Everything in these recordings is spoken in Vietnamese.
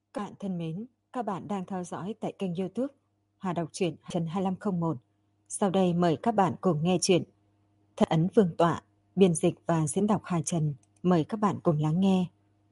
Các bạn thân mến, các bạn đang theo dõi tại kênh YouTube Hà Đọc truyện Trần 2501. Sau đây mời các bạn cùng nghe truyện Thật ấn vương tọa, biên dịch và diễn đọc Hà Trần. Mời các bạn cùng lắng nghe.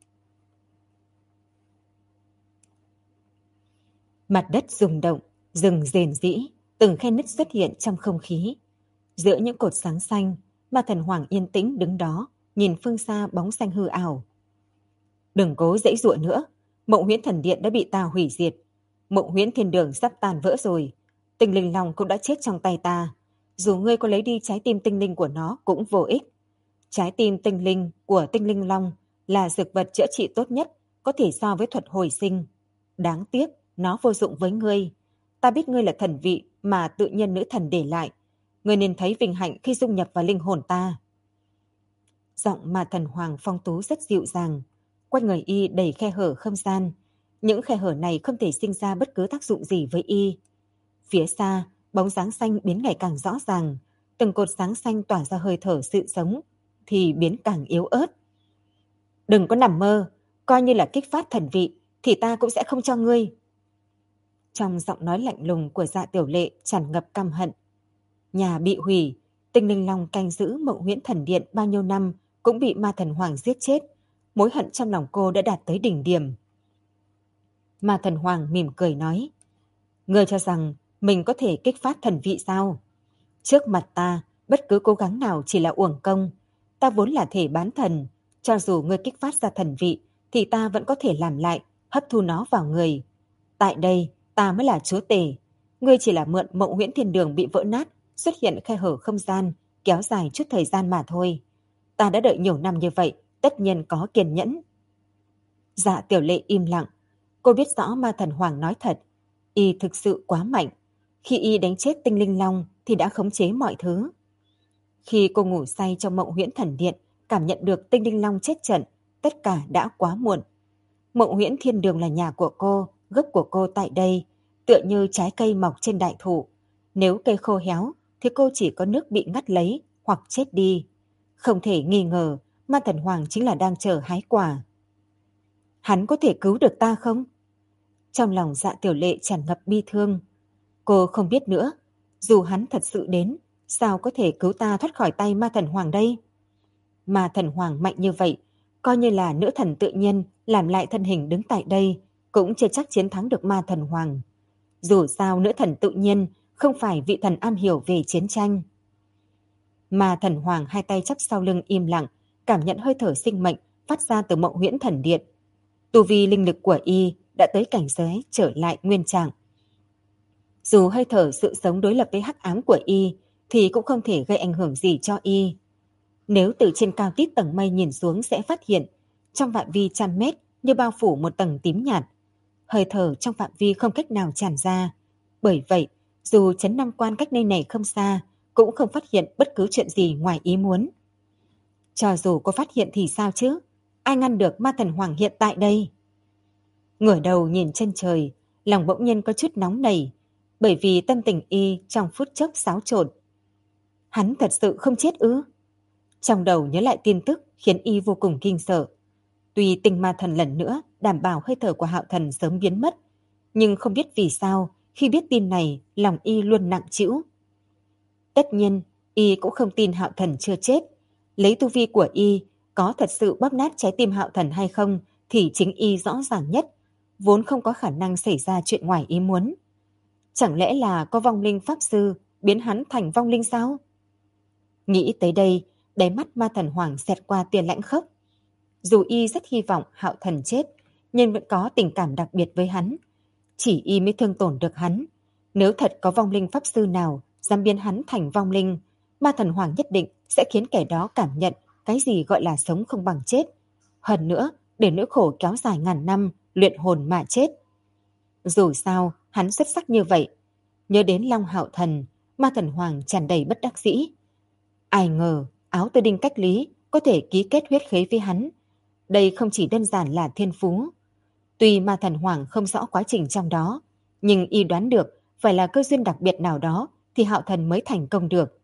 Mặt đất rung động, rừng rền rĩ, từng khe nứt xuất hiện trong không khí. Giữa những cột sáng xanh, Ma Thần Hoàng yên tĩnh đứng đó, nhìn phương xa bóng xanh hư ảo. Đừng cố giãy giụa nữa, Mộng Huyễn Thần Điện đã bị ta hủy diệt. Mộng Huyễn Thiên Đường sắp tan vỡ rồi. Tinh linh long cũng đã chết trong tay ta. Dù ngươi có lấy đi trái tim tinh linh của nó cũng vô ích. Trái tim tinh linh của tinh linh long là dược vật chữa trị tốt nhất, có thể so với thuật hồi sinh. Đáng tiếc, nó vô dụng với ngươi. Ta biết ngươi là thần vị mà tự nhiên nữ thần để lại. Ngươi nên thấy vinh hạnh khi dung nhập vào linh hồn ta. Giọng Ma Thần Hoàng phong tú rất dịu dàng. Quanh người y đầy khe hở không gian. Những khe hở này không thể sinh ra bất cứ tác dụng gì với y. Phía xa, bóng dáng xanh biến ngày càng rõ ràng. Từng cột sáng xanh tỏa ra hơi thở sự sống, thì biến càng yếu ớt. Đừng có nằm mơ, coi như là kích phát thần vị, thì ta cũng sẽ không cho ngươi. Trong giọng nói lạnh lùng của Dạ Tiểu Lệ tràn ngập căm hận. Nhà bị hủy, tinh linh long canh giữ Mộng Huyễn Thần Điện bao nhiêu năm cũng bị Ma Thần Hoàng giết chết. Mối hận trong lòng cô đã đạt tới đỉnh điểm. Ma Thần Hoàng mỉm cười nói, ngươi cho rằng mình có thể kích phát thần vị sao? Trước mặt ta, bất cứ cố gắng nào chỉ là uổng công. Ta vốn là thể bán thần, cho dù ngươi kích phát ra thần vị thì ta vẫn có thể làm lại, hấp thu nó vào người. Tại đây, ta mới là chúa tể. Ngươi chỉ là mượn Mộng Huyễn Thiên Đường bị vỡ nát, xuất hiện khe hở không gian, kéo dài chút thời gian mà thôi. Ta đã đợi nhiều năm như vậy, tất nhiên có kiên nhẫn. Dạ Tiểu Lệ im lặng. Cô biết rõ Ma Thần Hoàng nói thật. Y thực sự quá mạnh. Khi y đánh chết tinh linh long thì đã khống chế mọi thứ. Khi cô ngủ say trong Mộng Huyễn Thần Điện, cảm nhận được tinh linh long chết trận, tất cả đã quá muộn. Mộng Huyễn Thiên Đường là nhà của cô, gốc của cô tại đây, tựa như trái cây mọc trên đại thụ. Nếu cây khô héo thì cô chỉ có nước bị ngắt lấy hoặc chết đi. Không thể nghi ngờ, Ma Thần Hoàng chính là đang chờ hái quả. Hắn có thể cứu được ta không? Trong lòng Dạ Tiểu Lệ tràn ngập bi thương. Cô không biết nữa, dù hắn thật sự đến, sao có thể cứu ta thoát khỏi tay Ma Thần Hoàng đây? Ma Thần Hoàng mạnh như vậy, coi như là nữ thần tự nhiên làm lại thân hình đứng tại đây, cũng chưa chắc chiến thắng được Ma Thần Hoàng. Dù sao nữ thần tự nhiên không phải vị thần am hiểu về chiến tranh. Ma Thần Hoàng hai tay chắp sau lưng im lặng, cảm nhận hơi thở sinh mệnh phát ra từ Mộng Huyễn Thần Điện. Tu vi linh lực của y đã tới cảnh giới trở lại nguyên trạng. Dù hơi thở sự sống đối lập với hắc ám của y thì cũng không thể gây ảnh hưởng gì cho y. Nếu từ trên cao tít tầng mây nhìn xuống sẽ phát hiện trong phạm vi trăm mét như bao phủ một tầng tím nhạt. Hơi thở trong phạm vi không cách nào tràn ra. Bởi vậy, dù Trấn Nam Quan cách nơi này không xa, cũng không phát hiện bất cứ chuyện gì ngoài ý muốn. Cho dù có phát hiện thì sao chứ? Ai ngăn được Ma Thần Hoàng hiện tại đây? Ngửa đầu nhìn chân trời, lòng bỗng nhiên có chút nóng nảy, bởi vì tâm tình y trong phút chốc xáo trộn. Hắn thật sự không chết ư? Trong đầu nhớ lại tin tức khiến y vô cùng kinh sợ. Tuy Tinh Ma Thần lần nữa đảm bảo hơi thở của Hạo Thần sớm biến mất, nhưng không biết vì sao khi biết tin này lòng y luôn nặng trĩu. Tất nhiên, y cũng không tin Hạo Thần chưa chết. Lấy tu vi của y, có thật sự bóp nát trái tim Hạo Thần hay không thì chính y rõ ràng nhất, vốn không có khả năng xảy ra chuyện ngoài ý muốn. Chẳng lẽ là có vong linh pháp sư biến hắn thành vong linh sao? Nghĩ tới đây, đáy mắt Ma Thần Hoàng xẹt qua tia lãnh khốc. Dù y rất hy vọng Hạo Thần chết, nhưng vẫn có tình cảm đặc biệt với hắn. Chỉ y mới thương tổn được hắn. Nếu thật có vong linh pháp sư nào dám biến hắn thành vong linh, Ma Thần Hoàng nhất định sẽ khiến kẻ đó cảm nhận cái gì gọi là sống không bằng chết. Hơn nữa, để nỗi khổ kéo dài ngàn năm, luyện hồn mà chết. Dù sao, hắn xuất sắc như vậy. Nhớ đến Long Hạo Thần, Ma Thần Hoàng tràn đầy bất đắc dĩ. Ai ngờ, áo tư đinh cách lý có thể ký kết huyết khế với hắn. Đây không chỉ đơn giản là thiên phú. Tuy Ma Thần Hoàng không rõ quá trình trong đó, nhưng y đoán được phải là cơ duyên đặc biệt nào đó thì Hạo Thần mới thành công được.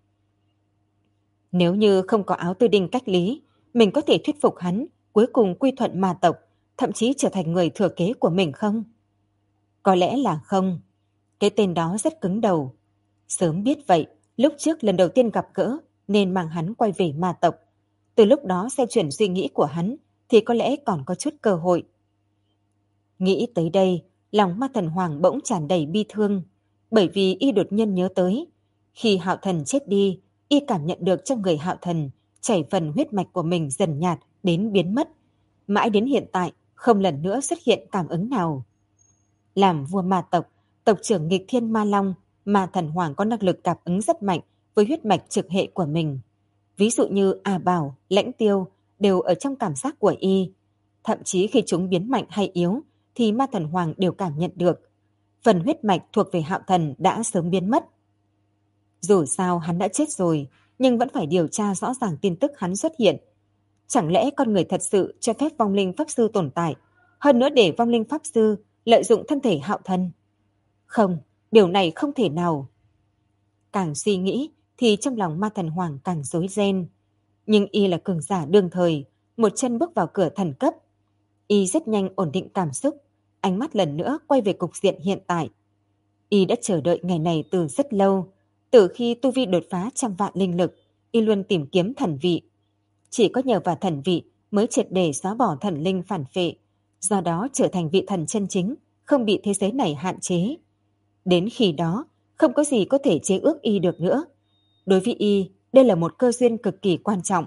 Nếu như không có áo tư đinh cách lý, mình có thể thuyết phục hắn cuối cùng quy thuận ma tộc, thậm chí trở thành người thừa kế của mình không? Có lẽ là không. Cái tên đó rất cứng đầu. Sớm biết vậy, lúc trước lần đầu tiên gặp gỡ nên mang hắn quay về ma tộc. Từ lúc đó xoay chuyển suy nghĩ của hắn thì có lẽ còn có chút cơ hội. Nghĩ tới đây, lòng Ma Thần Hoàng bỗng tràn đầy bi thương, bởi vì y đột nhiên nhớ tới. Khi Hạo Thần chết đi, y cảm nhận được trong người Hạo Thần chảy phần huyết mạch của mình dần nhạt đến biến mất. Mãi đến hiện tại, không lần nữa xuất hiện cảm ứng nào. Làm vua ma tộc, tộc trưởng nghịch thiên ma long, Ma Thần Hoàng có năng lực cảm ứng rất mạnh với huyết mạch trực hệ của mình. Ví dụ như A Bảo, Lãnh Tiêu đều ở trong cảm giác của y. Thậm chí khi chúng biến mạnh hay yếu thì Ma Thần Hoàng đều cảm nhận được. Phần huyết mạch thuộc về Hạo Thần đã sớm biến mất. Dù sao hắn đã chết rồi, nhưng vẫn phải điều tra rõ ràng tin tức hắn xuất hiện. Chẳng lẽ con người thật sự cho phép vong linh pháp sư tồn tại, hơn nữa để vong linh pháp sư lợi dụng thân thể Hạo Thần? Không, điều này không thể nào. Càng suy nghĩ thì trong lòng Ma Thần Hoàng càng rối ren. Nhưng y là cường giả đương thời, một chân bước vào cửa thần cấp. Y rất nhanh ổn định cảm xúc, ánh mắt lần nữa quay về cục diện hiện tại. Y đã chờ đợi ngày này từ rất lâu, từ khi tu vi đột phá 100 vạn linh lực, y luôn tìm kiếm thần vị. Chỉ có nhờ vào thần vị mới triệt để xóa bỏ thần linh phản phệ, do đó trở thành vị thần chân chính, không bị thế giới này hạn chế. Đến khi đó, không có gì có thể chế ước y được nữa. Đối với y, đây là một cơ duyên cực kỳ quan trọng.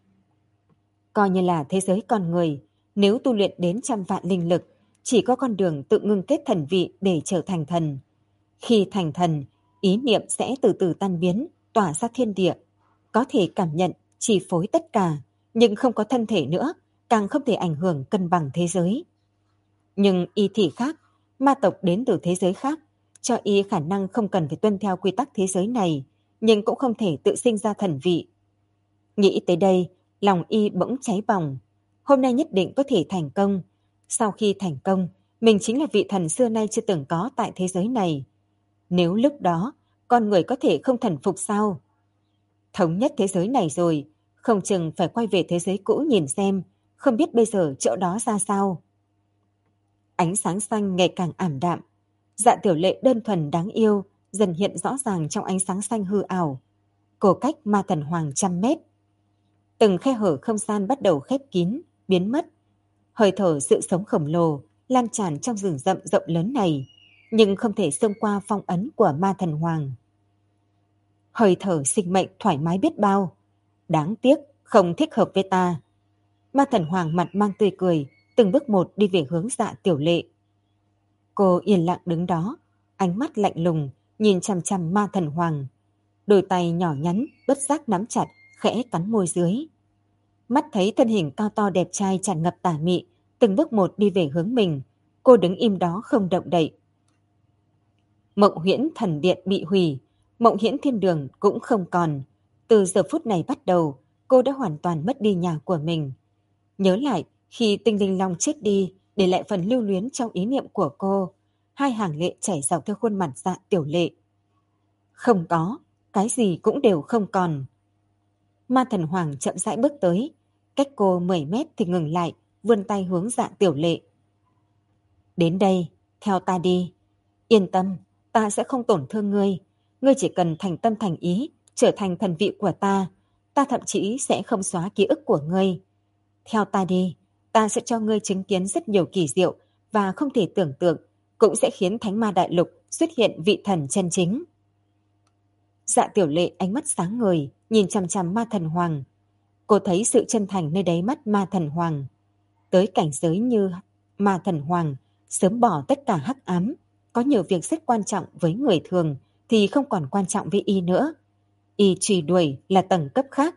Coi như là thế giới con người, nếu tu luyện đến 100 vạn linh lực, chỉ có con đường tự ngưng kết thần vị để trở thành thần. Khi thành thần, ý niệm sẽ từ từ tan biến, tỏa ra thiên địa, có thể cảm nhận, chi phối tất cả, nhưng không có thân thể nữa, càng không thể ảnh hưởng cân bằng thế giới. Nhưng y thì khác, ma tộc đến từ thế giới khác, cho y khả năng không cần phải tuân theo quy tắc thế giới này, nhưng cũng không thể tự sinh ra thần vị. Nghĩ tới đây, lòng y bỗng cháy bỏng. Hôm nay nhất định có thể thành công. Sau khi thành công, mình chính là vị thần xưa nay chưa từng có tại thế giới này. Nếu lúc đó, con người có thể không thần phục sao? Thống nhất thế giới này rồi, không chừng phải quay về thế giới cũ nhìn xem, không biết bây giờ chỗ đó ra sao. Ánh sáng xanh ngày càng ảm đạm. Dạ Tiểu Lệ đơn thuần đáng yêu, dần hiện rõ ràng trong ánh sáng xanh hư ảo. Cô cách Ma Thần Hoàng 100 mét. Từng khe hở không gian bắt đầu khép kín, biến mất. Hơi thở sự sống khổng lồ lan tràn trong rừng rậm rộng lớn này, nhưng không thể xông qua phong ấn của Ma Thần Hoàng. Hơi thở sinh mệnh thoải mái biết bao. Đáng tiếc, không thích hợp với ta. Ma Thần Hoàng mặt mang tươi cười, từng bước một đi về hướng Dạ Tiểu Lệ. Cô yên lặng đứng đó, ánh mắt lạnh lùng, nhìn chằm chằm Ma Thần Hoàng. Đôi tay nhỏ nhắn, bất giác nắm chặt, khẽ cắn môi dưới. Mắt thấy thân hình cao to đẹp trai tràn ngập tà mị, từng bước một đi về hướng mình, cô đứng im đó không động đậy. Mộng Huyễn Thần Điện bị hủy, Mộng Huyễn Thiên Đường cũng không còn. Từ giờ phút này bắt đầu, cô đã hoàn toàn mất đi nhà của mình. Nhớ lại khi Tinh Linh Long chết đi, để lại phần lưu luyến trong ý niệm của cô, hai hàng lệ chảy dọc theo khuôn mặt Dạ Tiểu Lệ. Không có, cái gì cũng đều không còn. Ma Thần Hoàng chậm rãi bước tới, cách cô 10 mét thì ngừng lại, vươn tay hướng Dạ Tiểu Lệ. Đến đây, theo ta đi. Yên tâm, ta sẽ không tổn thương ngươi. Ngươi chỉ cần thành tâm thành ý, trở thành thần vị của ta. Ta thậm chí sẽ không xóa ký ức của ngươi. Theo ta đi, ta sẽ cho ngươi chứng kiến rất nhiều kỳ diệu và không thể tưởng tượng, cũng sẽ khiến Thánh Ma Đại Lục xuất hiện vị thần chân chính. Dạ Tiểu Lệ ánh mắt sáng ngời, nhìn chằm chằm Ma Thần Hoàng. Cô thấy sự chân thành nơi đáy mắt Ma Thần Hoàng. Tới cảnh giới như Ma Thần Hoàng, sớm bỏ tất cả hắc ám, có nhiều việc rất quan trọng với người thường thì không còn quan trọng với y nữa. Y truy đuổi là tầng cấp khác.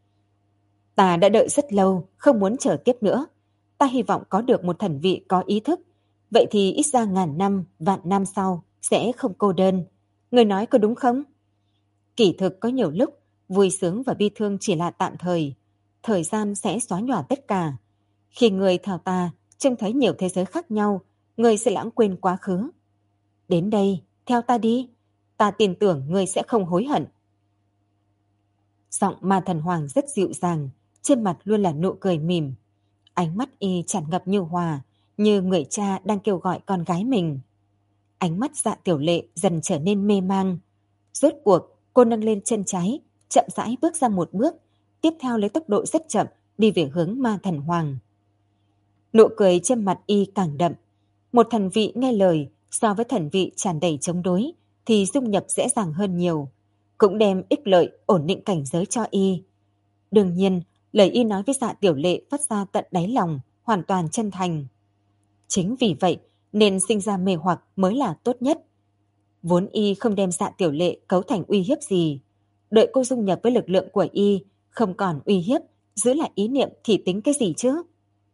Ta đã đợi rất lâu, không muốn chờ tiếp nữa. Ta hy vọng có được một thần vị có ý thức. Vậy thì ít ra ngàn năm, vạn năm sau sẽ không cô đơn. Người nói có đúng không? Kỳ thực có nhiều lúc, vui sướng và bi thương chỉ là tạm thời. Thời gian sẽ xóa nhòa tất cả. Khi người theo ta trông thấy nhiều thế giới khác nhau, người sẽ lãng quên quá khứ. Đến đây, theo ta đi. Ta tin tưởng người sẽ không hối hận. Giọng Ma Thần Hoàng rất dịu dàng, trên mặt luôn là nụ cười mỉm. Ánh mắt y tràn ngập nhu hòa, như người cha đang kêu gọi con gái mình. Ánh mắt Dạ Tiểu Lệ dần trở nên mê mang. Rốt cuộc, cô nâng lên chân trái, chậm rãi bước ra một bước, tiếp theo lấy tốc độ rất chậm đi về hướng Ma Thần Hoàng. Nụ cười trên mặt y càng đậm. Một thần vị nghe lời so với thần vị tràn đầy chống đối thì dung nhập dễ dàng hơn nhiều, cũng đem ích lợi ổn định cảnh giới cho y. Đương nhiên, lời y nói với Dạ Tiểu Lệ phát ra tận đáy lòng, hoàn toàn chân thành. Chính vì vậy nên sinh ra mê hoặc mới là tốt nhất. Vốn y không đem Dạ Tiểu Lệ cấu thành uy hiếp gì. Đợi cô dung nhập với lực lượng của y, không còn uy hiếp, giữ lại ý niệm thì tính cái gì chứ?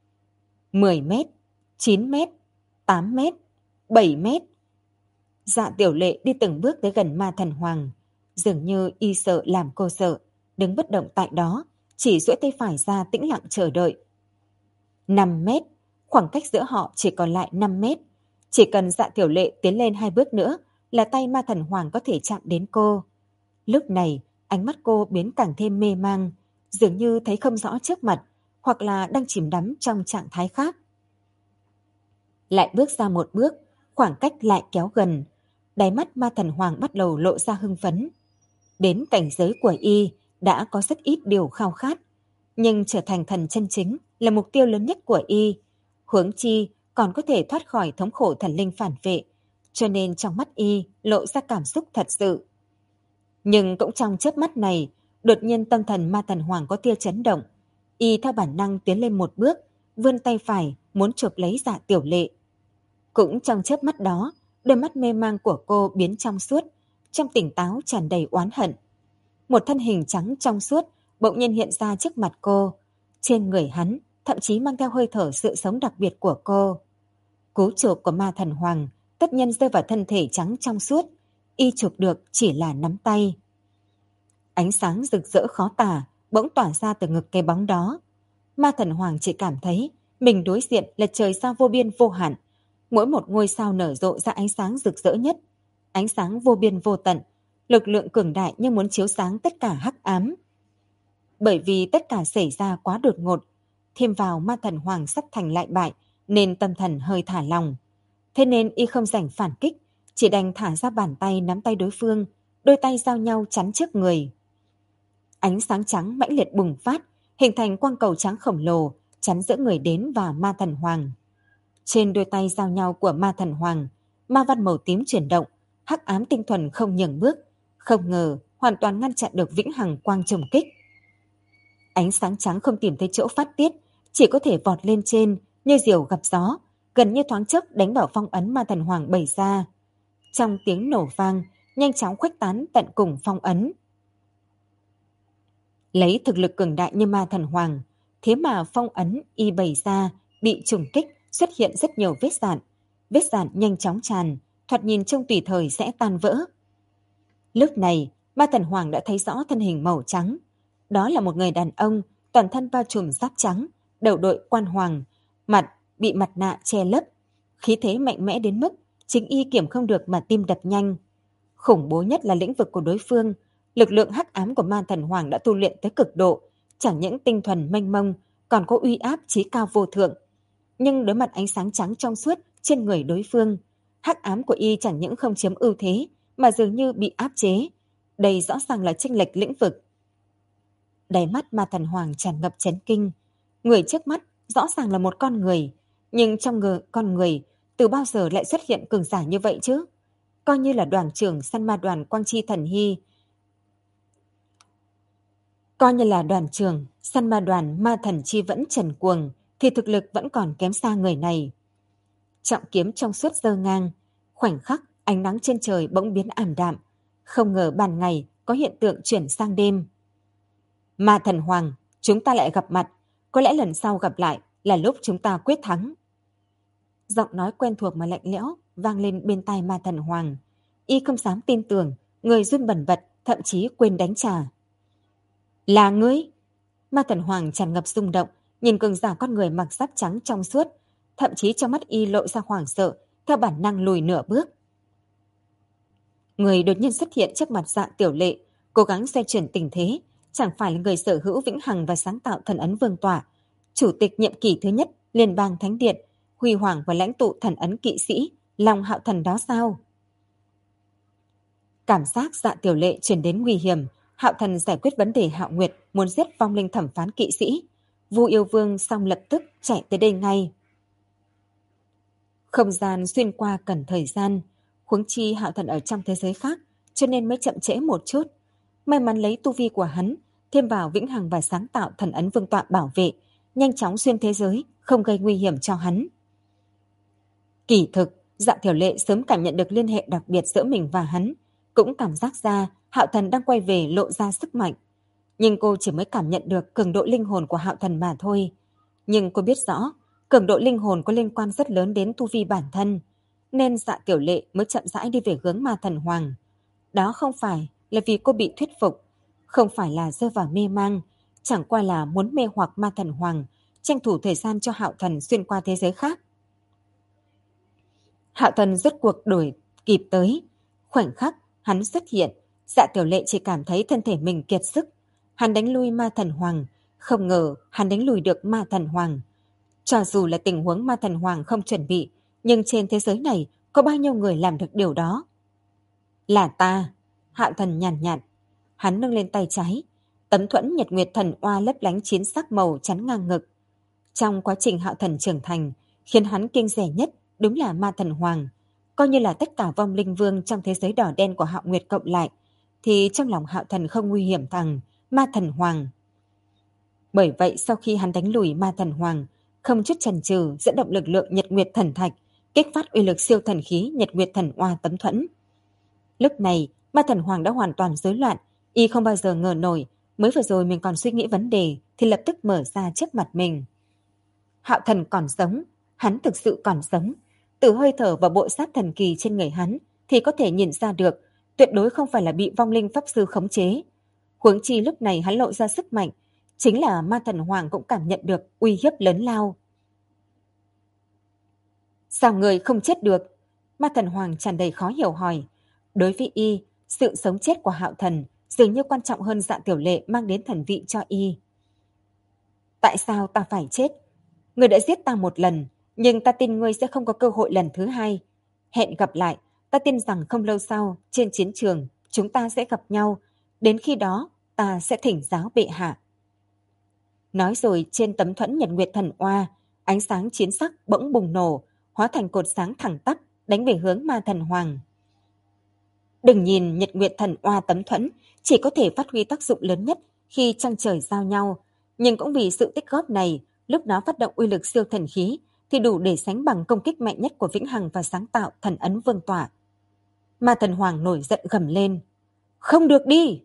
10 mét, 9 mét, 8 mét, 7 mét. Dạ Tiểu Lệ đi từng bước tới gần Ma Thần Hoàng. Dường như y sợ làm cô sợ, đứng bất động tại đó, chỉ duỗi tay phải ra tĩnh lặng chờ đợi. 5 mét, khoảng cách giữa họ chỉ còn lại 5 mét. Chỉ cần Dạ Tiểu Lệ tiến lên 2 bước nữa là tay Ma Thần Hoàng có thể chạm đến cô. Lúc này, ánh mắt cô biến càng thêm mê mang, dường như thấy không rõ trước mặt, hoặc là đang chìm đắm trong trạng thái khác. Lại bước ra một bước, khoảng cách lại kéo gần. Đáy mắt Ma Thần Hoàng bắt đầu lộ ra hưng phấn. Đến cảnh giới của y đã có rất ít điều khao khát, nhưng trở thành thần chân chính là mục tiêu lớn nhất của y. Huống chi còn có thể thoát khỏi thống khổ thần linh phản vệ, cho nên trong mắt y lộ ra cảm xúc thật sự. Nhưng cũng trong chớp mắt này, đột nhiên tâm thần Ma Thần Hoàng có tia chấn động. Y theo bản năng tiến lên một bước, vươn tay phải muốn chụp lấy Dạ Tiểu Lệ. Cũng trong chớp mắt đó, đôi mắt mê mang của cô biến trong suốt, trong tỉnh táo tràn đầy oán hận. Một thân hình trắng trong suốt bỗng nhiên hiện ra trước mặt cô. Trên người hắn thậm chí mang theo hơi thở sự sống đặc biệt của cô. Cú chụp của Ma Thần Hoàng tất nhiên rơi vào thân thể trắng trong suốt, y chụp được chỉ là nắm tay. Ánh sáng rực rỡ khó tả bỗng tỏa ra từ ngực cái bóng đó. Ma Thần Hoàng chỉ cảm thấy mình đối diện là trời sao vô biên vô hạn, mỗi một ngôi sao nở rộ ra ánh sáng rực rỡ nhất, ánh sáng vô biên vô tận, lực lượng cường đại như muốn chiếu sáng tất cả hắc ám. Bởi vì tất cả xảy ra quá đột ngột, thêm vào Ma Thần Hoàng sắp thành lại bại, nên tâm thần hơi thả lòng. Thế nên y không rảnh phản kích, chỉ đành thả ra bàn tay nắm tay đối phương, đôi tay giao nhau chắn trước người. Ánh sáng trắng mãnh liệt bùng phát, hình thành quang cầu trắng khổng lồ, chắn giữa người đến và Ma Thần Hoàng. Trên đôi tay giao nhau của Ma Thần Hoàng, ma văn màu tím chuyển động, hắc ám tinh thuần không nhường bước, không ngờ hoàn toàn ngăn chặn được vĩnh hằng quang trùng kích. Ánh sáng trắng không tìm thấy chỗ phát tiết, chỉ có thể vọt lên trên như diều gặp gió, gần như thoáng chốc đánh vào phong ấn Ma Thần Hoàng bày ra. Trong tiếng nổ vang, nhanh chóng khuếch tán tận cùng phong ấn. Lấy thực lực cường đại như Ma Thần Hoàng, thế mà phong ấn y bày ra bị trùng kích, xuất hiện rất nhiều vết dạn nhanh chóng tràn, thoạt nhìn trông tùy thời sẽ tan vỡ. Lúc này, Ma Thần Hoàng đã thấy rõ thân hình màu trắng. Đó là một người đàn ông, toàn thân bao trùm giáp trắng, đầu đội quan hoàng, mặt bị mặt nạ che lấp, khí thế mạnh mẽ đến mức chính y kiểm không được mà tim đập nhanh. Khủng bố nhất là lĩnh vực của đối phương, lực lượng hắc ám của Ma Thần Hoàng đã tu luyện tới cực độ, chẳng những tinh thuần mênh mông, còn có uy áp chí cao vô thượng. Nhưng đối mặt ánh sáng trắng trong suốt trên người đối phương, hắc ám của y chẳng những không chiếm ưu thế mà dường như bị áp chế. Đây rõ ràng là chênh lệch lĩnh vực. Đáy mắt Ma Thần Hoàng tràn ngập chấn kinh. Người trước mắt rõ ràng là một con người, nhưng trong con người từ bao giờ lại xuất hiện cường giả như vậy chứ? Coi như là đoàn trưởng săn ma đoàn Quang Chi Thần Hy, coi như là đoàn trưởng săn ma đoàn Ma Thần Chi Vẫn Trần Cuồng, thì thực lực vẫn còn kém xa người này. Trọng kiếm trong suốt giơ ngang, khoảnh khắc ánh nắng trên trời bỗng biến ảm đạm, không ngờ ban ngày có hiện tượng chuyển sang đêm. Ma Thần Hoàng, chúng ta lại gặp mặt, có lẽ lần sau gặp lại là lúc chúng ta quyết thắng. Giọng nói quen thuộc mà lạnh lẽo vang lên bên tai Ma Thần Hoàng. Y không dám tin tưởng, người run bần bật, thậm chí quên đánh trả. Là ngươi? Ma Thần Hoàng tràn ngập rung động, nhìn cường giả con người mặc giáp trắng trong suốt, thậm chí trong mắt y lộ ra hoảng sợ, theo bản năng lùi nửa bước. Người đột nhiên xuất hiện trước mặt Dạ Tiểu Lệ, cố gắng xoay chuyển tình thế, chẳng phải là người sở hữu vĩnh hằng và sáng tạo thần ấn vương tỏa, Chủ tịch nhiệm kỳ thứ nhất Liên bang Thánh Điện, huy hoàng và lãnh tụ thần ấn kỵ sĩ, Long Hạo Thần đó sao? Cảm giác Dạ Tiểu Lệ truyền đến nguy hiểm, Hạo Thần giải quyết vấn đề Hạo Nguyệt muốn giết vong linh thẩm phán kỵ sĩ. Vu Yêu Vương xong lập tức chạy tới đây ngay. Không gian xuyên qua cần thời gian, huống chi Hạo Thần ở trong thế giới khác, cho nên mới chậm trễ một chút. May mắn lấy tu vi của hắn, thêm vào vĩnh hằng và sáng tạo thần ấn vương tọa bảo vệ, nhanh chóng xuyên thế giới, không gây nguy hiểm cho hắn. Kỳ thực, Dạ Tiểu Lệ sớm cảm nhận được liên hệ đặc biệt giữa mình và hắn, cũng cảm giác ra Hạo Thần đang quay về lộ ra sức mạnh. Nhưng cô chỉ mới cảm nhận được cường độ linh hồn của Hạo Thần mà thôi. Nhưng cô biết rõ, cường độ linh hồn có liên quan rất lớn đến tu vi bản thân, nên Dạ Tiểu Lệ mới chậm rãi đi về hướng Ma Thần Hoàng. Đó không phải là vì cô bị thuyết phục, không phải là rơi vào mê mang, chẳng qua là muốn mê hoặc Ma Thần Hoàng, tranh thủ thời gian cho Hạo Thần xuyên qua thế giới khác. Hạo Thần rốt cuộc đuổi kịp tới. Khoảnh khắc hắn xuất hiện, Dạ Tiểu Lệ chỉ cảm thấy thân thể mình kiệt sức. Hắn đánh lui Ma Thần Hoàng, không ngờ hắn đánh lùi được Ma Thần Hoàng. Cho dù là tình huống Ma Thần Hoàng không chuẩn bị, nhưng trên thế giới này có bao nhiêu người làm được điều đó? Là ta. Hạo Thần nhàn nhạt. Hắn nâng lên tay trái, tấm thuẫn Nhật Nguyệt Thần Oa lấp lánh chiến sắc màu chắn ngang ngực. Trong quá trình Hạo Thần trưởng thành, khiến hắn kinh rẻ nhất đúng là Ma Thần Hoàng. Coi như là tất cả vong linh vương trong thế giới đỏ đen của Hạo Nguyệt cộng lại, thì trong lòng Hạo Thần không nguy hiểm thằng Ma Thần Hoàng. Bởi vậy sau khi hắn đánh lùi Ma Thần Hoàng, không chút chần chừ dẫn động lực lượng Nhật Nguyệt Thần Thạch, kích phát uy lực siêu thần khí Nhật Nguyệt Thần Oa tấm thuẫn. Lúc này, Ma Thần Hoàng đã hoàn toàn rối loạn, y không bao giờ ngờ nổi, mới vừa rồi mình còn suy nghĩ vấn đề thì lập tức mở ra trước mặt mình. Hạo Thần còn sống, hắn thực sự còn sống. Từ hơi thở và bộ giáp thần kỳ trên người hắn thì có thể nhìn ra được, tuyệt đối không phải là bị vong linh pháp sư khống chế. Huống chi lúc này hắn lộ ra sức mạnh, chính là Ma Thần Hoàng cũng cảm nhận được uy hiếp lớn lao. Sao người không chết được? Ma Thần Hoàng tràn đầy khó hiểu hỏi. Đối với y, sự sống chết của Hạo Thần dường như quan trọng hơn Dạ Tiểu Lệ mang đến thần vị cho y. Tại sao ta phải chết? Ngươi đã giết ta một lần, nhưng ta tin ngươi sẽ không có cơ hội lần thứ hai. Hẹn gặp lại, ta tin rằng không lâu sau, trên chiến trường, chúng ta sẽ gặp nhau. Đến khi đó, ta sẽ thỉnh giáo bệ hạ. Nói rồi trên tấm thuẫn Nhật Nguyệt Thần Oa, ánh sáng chiến sắc bỗng bùng nổ, hóa thành cột sáng thẳng tắp, đánh về hướng Ma Thần Hoàng. Đừng nhìn Nhật Nguyệt Thần Oa tấm thuẫn chỉ có thể phát huy tác dụng lớn nhất khi trăng trời giao nhau, nhưng cũng vì sự tích góp này, lúc nó phát động uy lực siêu thần khí thì đủ để sánh bằng công kích mạnh nhất của vĩnh hằng và sáng tạo thần ấn vương tọa. Ma Thần Hoàng nổi giận gầm lên. Không được đi!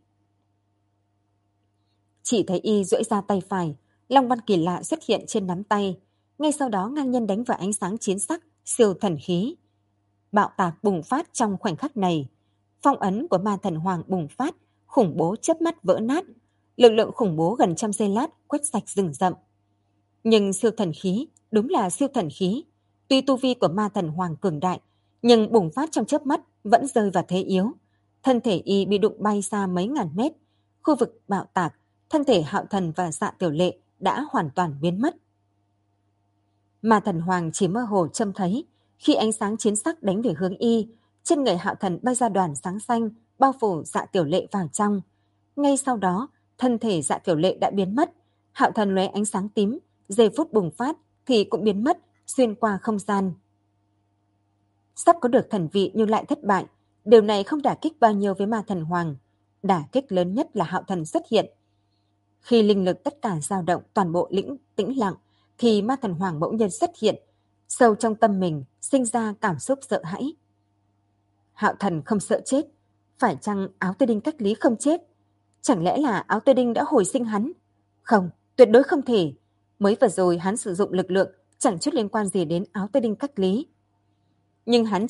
Chỉ thấy y duỗi ra tay phải, long văn kỳ lạ xuất hiện trên nắm tay. Ngay sau đó ngang nhiên đánh vào ánh sáng chiến sắc, siêu thần khí. Bạo tạc bùng phát trong khoảnh khắc này. Phong ấn của Ma Thần Hoàng bùng phát, khủng bố chớp mắt vỡ nát. Lực lượng khủng bố gần trăm giây lát quét sạch rừng rậm. Nhưng siêu thần khí đúng là siêu thần khí. Tuy tu vi của Ma Thần Hoàng cường đại, nhưng bùng phát trong chớp mắt vẫn rơi vào thế yếu. Thân thể y bị đụng bay xa mấy ngàn mét. Khu vực bạo tạc, thân thể Hạo Thần và Dạ Tiểu Lệ đã hoàn toàn biến mất. Ma Thần Hoàng chỉ mơ hồ trông thấy, khi ánh sáng chiến sắc đánh về hướng y, trên người Hạo Thần bay ra đoàn sáng xanh, bao phủ Dạ Tiểu Lệ vào trong. Ngay sau đó, thân thể Dạ Tiểu Lệ đã biến mất. Hạo Thần lóe ánh sáng tím, giây phút bùng phát thì cũng biến mất, xuyên qua không gian. Sắp có được thần vị nhưng lại thất bại, điều này không đả kích bao nhiêu với Ma Thần Hoàng. Đả kích lớn nhất là Hạo Thần xuất hiện. Khi linh lực tất cả dao động toàn bộ tĩnh lặng, thì Ma Thần Hoàng bỗng nhiên xuất hiện, sâu trong tâm mình sinh ra cảm xúc sợ hãi. Hạo Thần không sợ chết, phải chăng áo tơ đinh cách lý không chết? Chẳng lẽ là áo tơ đinh đã hồi sinh hắn? Không, tuyệt đối không thể. Mới vừa rồi hắn sử dụng lực lượng chẳng chút liên quan gì đến áo tơ đinh cách lý. Nhưng hắn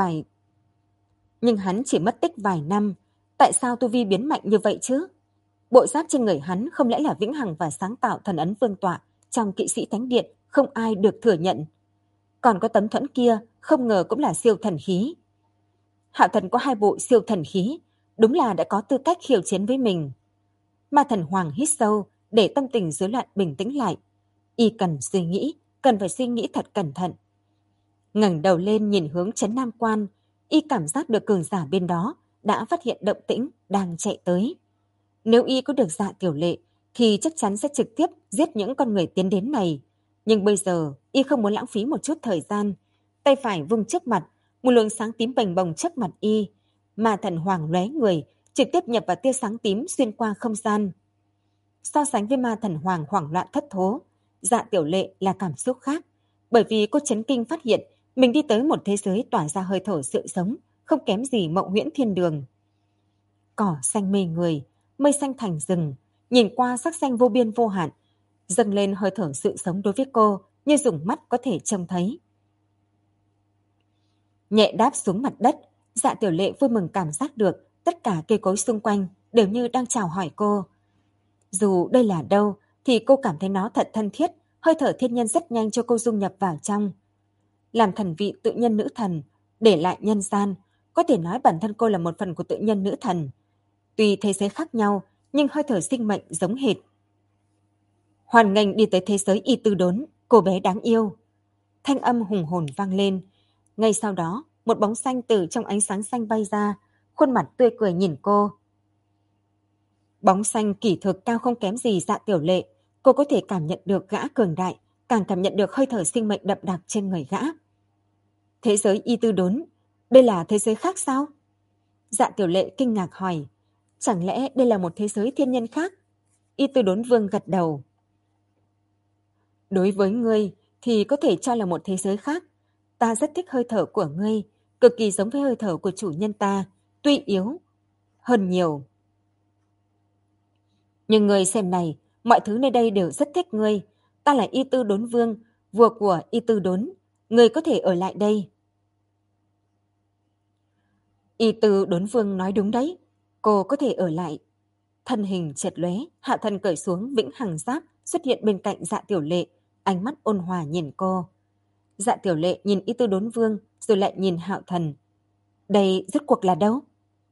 chỉ mất tích vài năm, tại sao tu vi biến mạnh như vậy chứ? Bộ giáp trên người hắn không lẽ là vĩnh hằng và sáng tạo thần ấn vương tọa trong kỵ sĩ thánh điện không ai được thừa nhận. Còn có tấm thuẫn kia không ngờ cũng là siêu thần khí. Hạo Thần có 2 bộ siêu thần khí, đúng là đã có tư cách khiêu chiến với mình. Ma Thần Hoàng hít sâu để tâm tình rối loạn bình tĩnh lại. Y cần suy nghĩ, cần phải suy nghĩ thật cẩn thận. Ngẩng đầu lên nhìn hướng trấn Nam Quan, Y cảm giác được cường giả bên đó đã phát hiện động tĩnh đang chạy tới. Nếu Y có được Dạ Tiểu Lệ thì chắc chắn sẽ trực tiếp giết những con người tiến đến này. Nhưng bây giờ Y không muốn lãng phí một chút thời gian. Tay phải vung trước mặt, một luồng sáng tím bềnh bồng trước mặt Y. Ma Thần Hoàng lóe người, trực tiếp nhập vào tia sáng tím xuyên qua không gian. So sánh với Ma Thần Hoàng hoảng loạn thất thố, Dạ Tiểu Lệ là cảm xúc khác. Bởi vì cô chấn kinh phát hiện mình đi tới một thế giới tỏa ra hơi thở sự sống, không kém gì Mộng Huyễn Thiên Đường. Cỏ xanh mê người, mây xanh thành rừng, nhìn qua sắc xanh vô biên vô hạn, dâng lên hơi thở sự sống đối với cô như dùng mắt có thể trông thấy. Nhẹ đáp xuống mặt đất, Dạ Tiểu Lệ vui mừng cảm giác được tất cả cây cối xung quanh đều như đang chào hỏi cô. Dù đây là đâu thì cô cảm thấy nó thật thân thiết, hơi thở thiên nhân rất nhanh cho cô dung nhập vào trong. Làm thần vị tự nhân nữ thần, để lại nhân gian, có thể nói bản thân cô là một phần của tự nhân nữ thần. Tuy thế giới khác nhau, nhưng hơi thở sinh mệnh giống hệt. Hoan nghênh đi tới thế giới Y Tư Đốn, cô bé đáng yêu. Thanh âm hùng hồn vang lên. Ngay sau đó, một bóng xanh từ trong ánh sáng xanh bay ra, khuôn mặt tươi cười nhìn cô. Bóng xanh kỳ thực cao không kém gì Dạ Tiểu Lệ, cô có thể cảm nhận được gã cường đại, càng cảm nhận được hơi thở sinh mệnh đậm đặc trên người gã. Thế giới Y Tư Đốn, đây là thế giới khác sao? Dạ Tiểu Lệ kinh ngạc hỏi, chẳng lẽ đây là một thế giới thiên nhân khác? Y Tư Đốn Vương gật đầu. Đối với ngươi thì có thể cho là một thế giới khác. Ta rất thích hơi thở của ngươi, cực kỳ giống với hơi thở của chủ nhân ta, tuy yếu hơn nhiều. Nhưng ngươi xem này, mọi thứ nơi đây đều rất thích ngươi. Ta là Y Tư Đốn Vương, vua của Y Tư Đốn. Ngươi có thể ở lại đây. Y Tư Đốn Vương nói đúng đấy. Cô có thể ở lại. Thân hình chợt lóe, Hạo Thần cởi xuống vĩnh hằng giáp xuất hiện bên cạnh Dạ Tiểu Lệ, ánh mắt ôn hòa nhìn cô. Dạ Tiểu Lệ nhìn Y Tư Đốn Vương rồi lại nhìn Hạo Thần. Đây rốt cuộc là đâu?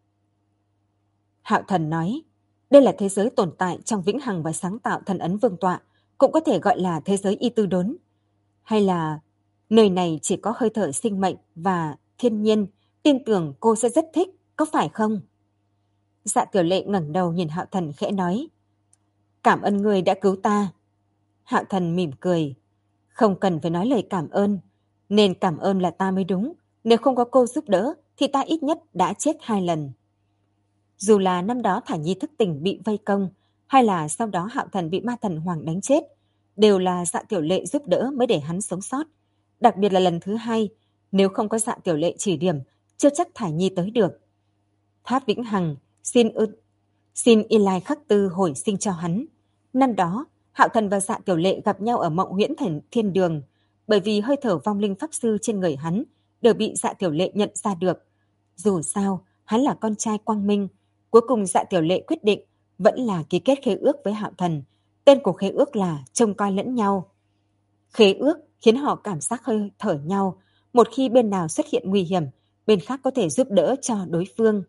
Hạo Thần nói, đây là thế giới tồn tại trong vĩnh hằng và sáng tạo thần ấn vương tọa, cũng có thể gọi là thế giới Y Tư Đốn. Hay là nơi này chỉ có hơi thở sinh mệnh và thiên nhiên, tin tưởng cô sẽ rất thích, có phải không? Dạ Tiểu Lệ ngẩng đầu nhìn Hạo Thần khẽ nói, cảm ơn người đã cứu ta. Hạo Thần mỉm cười, không cần phải nói lời cảm ơn, nên cảm ơn là ta mới đúng, nếu không có cô giúp đỡ thì ta ít nhất đã chết 2 lần. Dù là năm đó Thả Nhi thức tỉnh bị vây công, hay là sau đó Hạo Thần bị Ma Thần Hoàng đánh chết, đều là Dạ Tiểu Lệ giúp đỡ mới để hắn sống sót. Đặc biệt là lần thứ 2, nếu không có Dạ Tiểu Lệ chỉ điểm, chưa chắc Thả Nhi tới được. Tháp Vĩnh Hằng xin Y Lai Khắc Tư hồi sinh cho hắn. Năm đó, Hạo Thần và Dạ Tiểu Lệ gặp nhau ở Mộng Huyễn Thiên Đường, bởi vì hơi thở vong linh pháp sư trên người hắn đều bị Dạ Tiểu Lệ nhận ra được. Dù sao, hắn là con trai quang minh. Cuối cùng Dạ Tiểu Lệ quyết định vẫn là ký kết khế ước với Hạo Thần. Tên của khế ước là trông coi lẫn nhau. Khế ước khiến họ cảm giác hơi thở nhau. Một khi bên nào xuất hiện nguy hiểm, bên khác có thể giúp đỡ cho đối phương.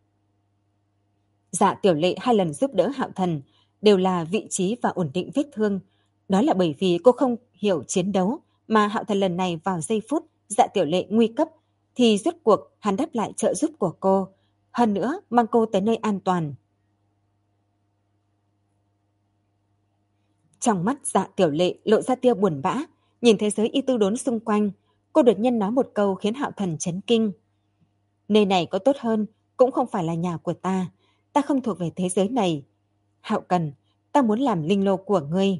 Dạ Tiểu Lệ 2 lần giúp đỡ Hạo Thần đều là vị trí và ổn định vết thương. Đó là bởi vì cô không hiểu chiến đấu, mà Hạo Thần lần này vào giây phút Dạ Tiểu Lệ nguy cấp thì rốt cuộc hắn đáp lại trợ giúp của cô. Hơn nữa mang cô tới nơi an toàn. Trong mắt Dạ Tiểu Lệ lộ ra tia buồn bã, nhìn thế giới Y Tư Đốn xung quanh, cô đột nhiên nói một câu khiến Hạo Thần chấn kinh. Nơi này có tốt hơn, cũng không phải là nhà của ta. Ta không thuộc về thế giới này. Hạo Cần, ta muốn làm linh lô của ngươi.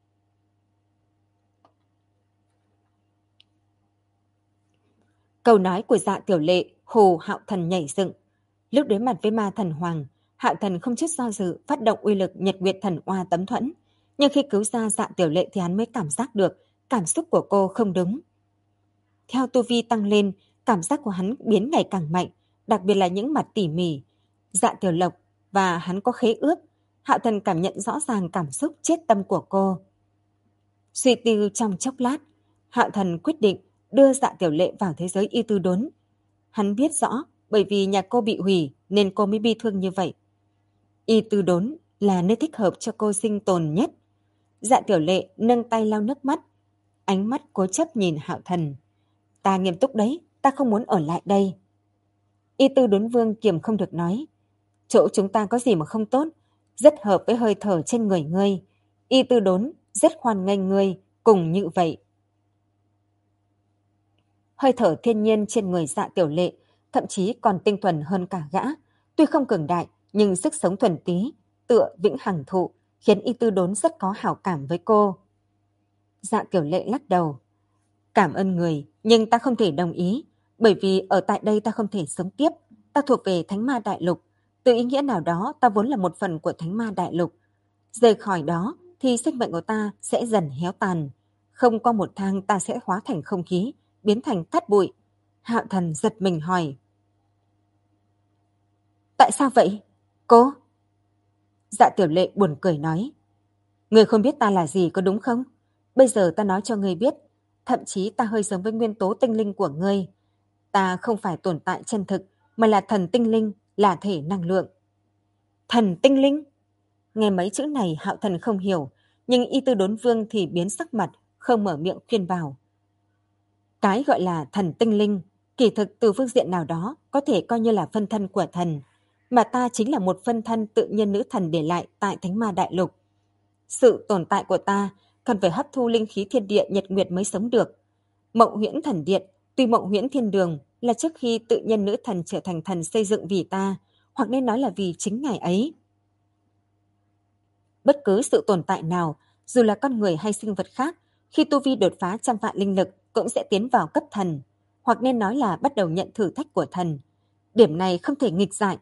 Câu nói của Dạ Tiểu Lệ hù Hạo Thần nhảy dựng. Lúc đối mặt với Ma Thần Hoàng, Hạo Thần không chút do dự phát động uy lực Nhật Nguyệt Thần Oa tấm thuẫn. Nhưng khi cứu ra Dạ Tiểu Lệ thì hắn mới cảm giác được cảm xúc của cô không đúng. Theo tu vi tăng lên, cảm giác của hắn biến ngày càng mạnh, đặc biệt là những mặt tỉ mỉ. Dạ Tiểu Lộc và hắn có khế ước, Hạo Thần cảm nhận rõ ràng cảm xúc chết tâm của cô. Suy tư trong chốc lát, Hạo Thần quyết định đưa Dạ Tiểu Lệ vào thế giới Y Tư Đốn. Hắn biết rõ bởi vì nhà cô bị hủy nên cô mới bi thương như vậy. Y Tư Đốn là nơi thích hợp cho cô sinh tồn nhất. Dạ Tiểu Lệ nâng tay lau nước mắt, ánh mắt cố chấp nhìn Hạo Thần. Ta nghiêm túc đấy, ta không muốn ở lại đây. Y Tư Đốn Vương kiềm không được nói. Chỗ chúng ta có gì mà không tốt, rất hợp với hơi thở trên người ngươi. Y Tư Đốn rất hoan nghênh ngươi, cùng như vậy. Hơi thở thiên nhiên trên người Dạ Tiểu Lệ thậm chí còn tinh thuần hơn cả gã. Tuy không cường đại, nhưng sức sống thuần túy, tựa vĩnh hằng thụ, khiến Y Tư Đốn rất có hảo cảm với cô. Dạ Tiểu Lệ lắc đầu. Cảm ơn người, nhưng ta không thể đồng ý, bởi vì ở tại đây ta không thể sống tiếp. Ta thuộc về Thánh Ma Đại Lục. Từ ý nghĩa nào đó, ta vốn là một phần của Thánh Ma Đại Lục. Rời khỏi đó, thì sinh mệnh của ta sẽ dần héo tàn. Không qua một tháng ta sẽ hóa thành không khí, biến thành cát bụi. Hạo Thần giật mình hỏi. Tại sao vậy? Cô? Dạ Tiểu Lệ buồn cười nói. Người không biết ta là gì có đúng không? Bây giờ ta nói cho người biết, thậm chí ta hơi giống với nguyên tố tinh linh của ngươi. Ta không phải tồn tại chân thực, mà là thần tinh linh, là thể năng lượng. Thần tinh linh? Nghe mấy chữ này Hạo Thần không hiểu, nhưng Y Tư Đốn Vương thì biến sắc mặt, không mở miệng khuyên bảo. Cái gọi là thần tinh linh, kỳ thực từ phương diện nào đó có thể coi như là phân thân của thần, mà ta chính là một phân thân tự nhiên nữ thần để lại tại Thánh Ma Đại Lục. Sự tồn tại của ta cần phải hấp thu linh khí thiên địa nhật nguyệt mới sống được. Mộng Huyễn Thần Điện, tuy Mộng Huyễn Thiên Đường là trước khi tự nhiên nữ thần trở thành thần xây dựng vì ta, hoặc nên nói là vì chính ngài ấy. Bất cứ sự tồn tại nào, dù là con người hay sinh vật khác, khi tu vi đột phá 100 vạn linh lực cũng sẽ tiến vào cấp thần, hoặc nên nói là bắt đầu nhận thử thách của thần. Điểm này không thể nghịch dại.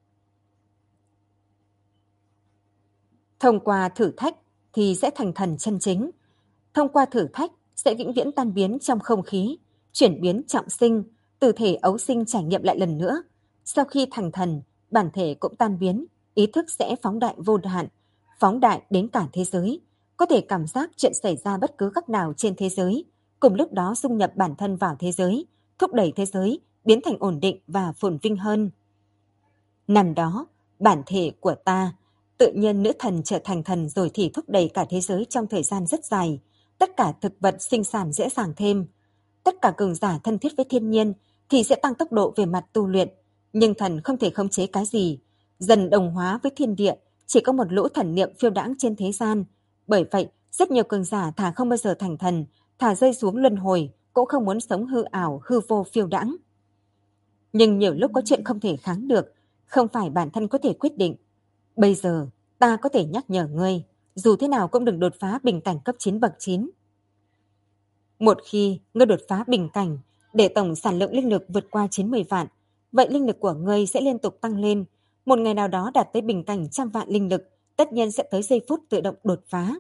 Thông qua thử thách thì sẽ thành thần chân chính. Thông qua thử thách sẽ vĩnh viễn tan biến trong không khí, chuyển biến trọng sinh, từ thể ấu sinh trải nghiệm lại lần nữa. Sau khi thành thần, bản thể cũng tan biến, ý thức sẽ phóng đại vô hạn, phóng đại đến cả thế giới, có thể cảm giác chuyện xảy ra bất cứ góc nào trên thế giới, cùng lúc đó dung nhập bản thân vào thế giới, thúc đẩy thế giới biến thành ổn định và phồn vinh hơn. Năm đó, bản thể của ta, tự nhiên nữ thần trở thành thần rồi thì thúc đẩy cả thế giới trong thời gian rất dài, tất cả thực vật sinh sản dễ dàng thêm. Tất cả cường giả thân thiết với thiên nhiên thì sẽ tăng tốc độ về mặt tu luyện, nhưng thần không thể khống chế cái gì, dần đồng hóa với thiên địa, chỉ có một lũ thần niệm phiêu đãng trên thế gian. Bởi vậy, rất nhiều cường giả thà không bao giờ thành thần, thà rơi xuống luân hồi, cũng không muốn sống hư ảo, hư vô phiêu đãng. Nhưng nhiều lúc có chuyện không thể kháng được, không phải bản thân có thể quyết định. Bây giờ, ta có thể nhắc nhở ngươi, dù thế nào cũng đừng đột phá bình cảnh cấp 9 bậc 9. Một khi ngươi đột phá bình cảnh, để tổng sản lượng linh lực vượt qua 90 vạn, vậy linh lực của ngươi sẽ liên tục tăng lên. Một ngày nào đó đạt tới bình cảnh 100 vạn linh lực, tất nhiên sẽ tới giây phút tự động đột phá.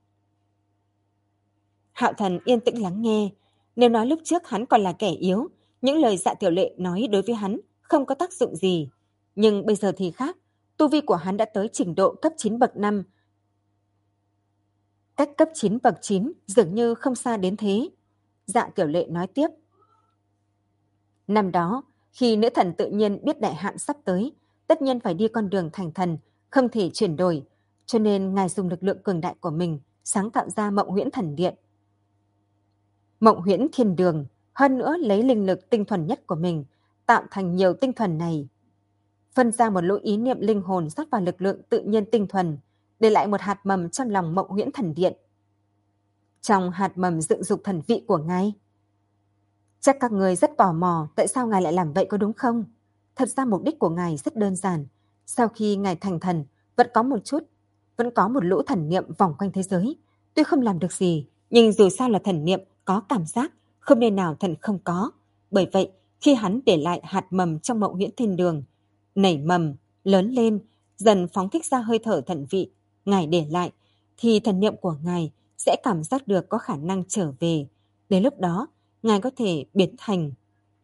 Hạo Thần yên tĩnh lắng nghe. Nếu nói lúc trước hắn còn là kẻ yếu, những lời Dạ Tiểu Lệ nói đối với hắn không có tác dụng gì. Nhưng bây giờ thì khác, tu vi của hắn đã tới trình độ cấp 9 bậc 5. Cách cấp 9 bậc 9 dường như không xa đến thế. Dạ Tiểu Lệ nói tiếp. Năm đó, khi nữ thần tự nhiên biết đại hạn sắp tới, tất nhiên phải đi con đường thành thần, không thể chuyển đổi, cho nên ngài dùng lực lượng cường đại của mình sáng tạo ra Mộng Huyễn Thần Điện. Mộng Huyễn Thiên Đường, hơn nữa lấy linh lực tinh thuần nhất của mình, tạo thành nhiều tinh thuần này. Phân ra một lũ ý niệm linh hồn rót vào lực lượng tự nhiên tinh thuần, để lại một hạt mầm trong lòng Mộng Huyễn Thần Điện. Trong hạt mầm dựng dục thần vị của ngài. Chắc các người rất tò mò tại sao ngài lại làm vậy có đúng không? Thật ra mục đích của ngài rất đơn giản. Sau khi ngài thành thần, vẫn có một lũ thần niệm vòng quanh thế giới. Tuy không làm được gì, nhưng dù sao là thần niệm có cảm giác, không nên nào thần không có. Bởi vậy, khi hắn để lại hạt mầm trong Mộng Huyễn Thiên Đường, nảy mầm, lớn lên, dần phóng thích ra hơi thở thần vị, ngài để lại, thì thần niệm của ngài sẽ cảm giác được có khả năng trở về. Đến lúc đó, ngài có thể biến thành.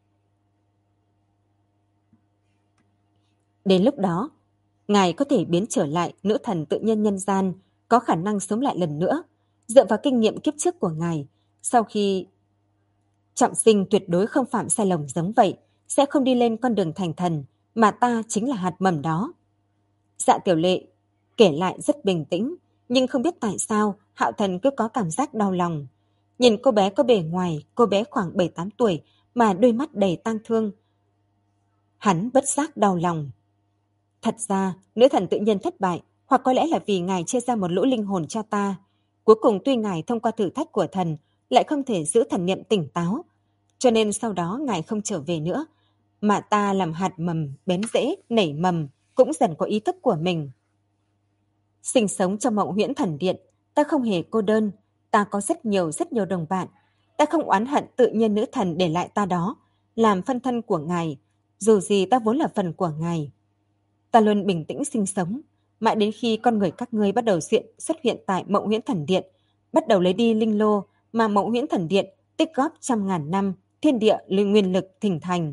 Đến lúc đó, ngài có thể biến trở lại nữ thần tự nhiên nhân gian, có khả năng sống lại lần nữa. Dựa vào kinh nghiệm kiếp trước của ngài, sau khi trọng sinh tuyệt đối không phạm sai lầm giống vậy, sẽ không đi lên con đường thành thần, mà ta chính là hạt mầm đó. Dạ Tiểu Lệ kể lại rất bình tĩnh, nhưng không biết tại sao Hạo Thần cứ có cảm giác đau lòng. Nhìn cô bé có bề ngoài, cô bé khoảng 7-8 tuổi mà đôi mắt đầy tang thương. Hắn bất giác đau lòng. Thật ra, nữ thần tự nhiên thất bại, hoặc có lẽ là vì ngài chia ra một lũ linh hồn cho ta. Cuối cùng tuy ngài thông qua thử thách của thần lại không thể giữ thần niệm tỉnh táo, cho nên sau đó ngài không trở về nữa, mà ta làm hạt mầm, bén rễ, nảy mầm, cũng dần có ý thức của mình. Sinh sống trong Mộng Huyễn Thần Điện, ta không hề cô đơn, ta có rất nhiều đồng bạn. Ta không oán hận tự nhiên nữ thần để lại ta đó, làm phân thân của ngài, dù gì ta vốn là phần của ngài. Ta luôn bình tĩnh sinh sống, mãi đến khi con người các ngươi bắt đầu xuất hiện tại Mộng Huyễn Thần Điện, bắt đầu lấy đi linh lô mà Mộng Huyễn Thần Điện tích góp trăm ngàn năm, thiên địa nguyên lực thhình thành.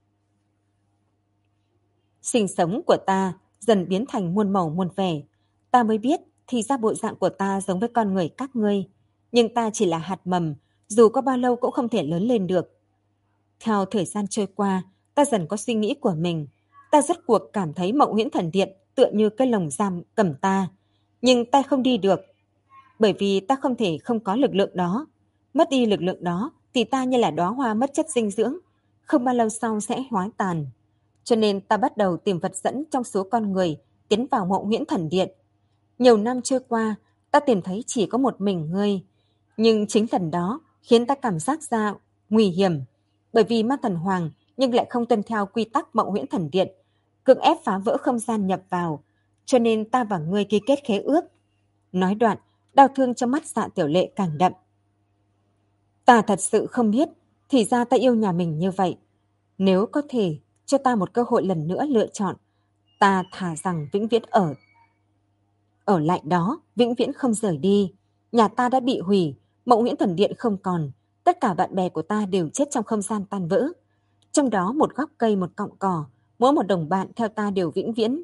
Sinh sống của ta dần biến thành muôn màu muôn vẻ. Ta mới biết thì ra bộ dạng của ta giống với con người các ngươi, nhưng ta chỉ là hạt mầm, dù có bao lâu cũng không thể lớn lên được. Theo thời gian trôi qua, ta dần có suy nghĩ của mình. Ta rốt cuộc cảm thấy Mộng Huyễn Thần Điện tựa như cái lồng giam cầm ta, nhưng ta không đi được, bởi vì ta không thể không có lực lượng đó. Mất đi lực lượng đó thì ta như là đóa hoa mất chất dinh dưỡng, không bao lâu sau sẽ hóa tàn. Cho nên ta bắt đầu tìm vật dẫn trong số con người tiến vào Mộng Huyễn Thần Điện. Nhiều năm trôi qua, ta tìm thấy chỉ có một mình ngươi, nhưng chính lần đó khiến ta cảm giác ra nguy hiểm, bởi vì ma thần hoàng nhưng lại không tuân theo quy tắc Mộng Huyễn Thần Điện, cưỡng ép phá vỡ không gian nhập vào, cho nên ta và ngươi ký kết khế ước. Nói đoạn, đau thương trong mắt Dạ Tiểu Lệ càng đậm. Ta thật sự không biết, thì ra ta yêu nhà mình như vậy. Nếu có thể cho ta một cơ hội lần nữa lựa chọn, ta thà rằng vĩnh viễn ở lại đó, vĩnh viễn không rời đi. Nhà ta đã bị hủy, Mộng Huyễn Thần Điện không còn, tất cả bạn bè của ta đều chết trong không gian tan vỡ. Trong đó một góc cây, một cọng cỏ, mỗi một đồng bạn theo ta đều vĩnh viễn.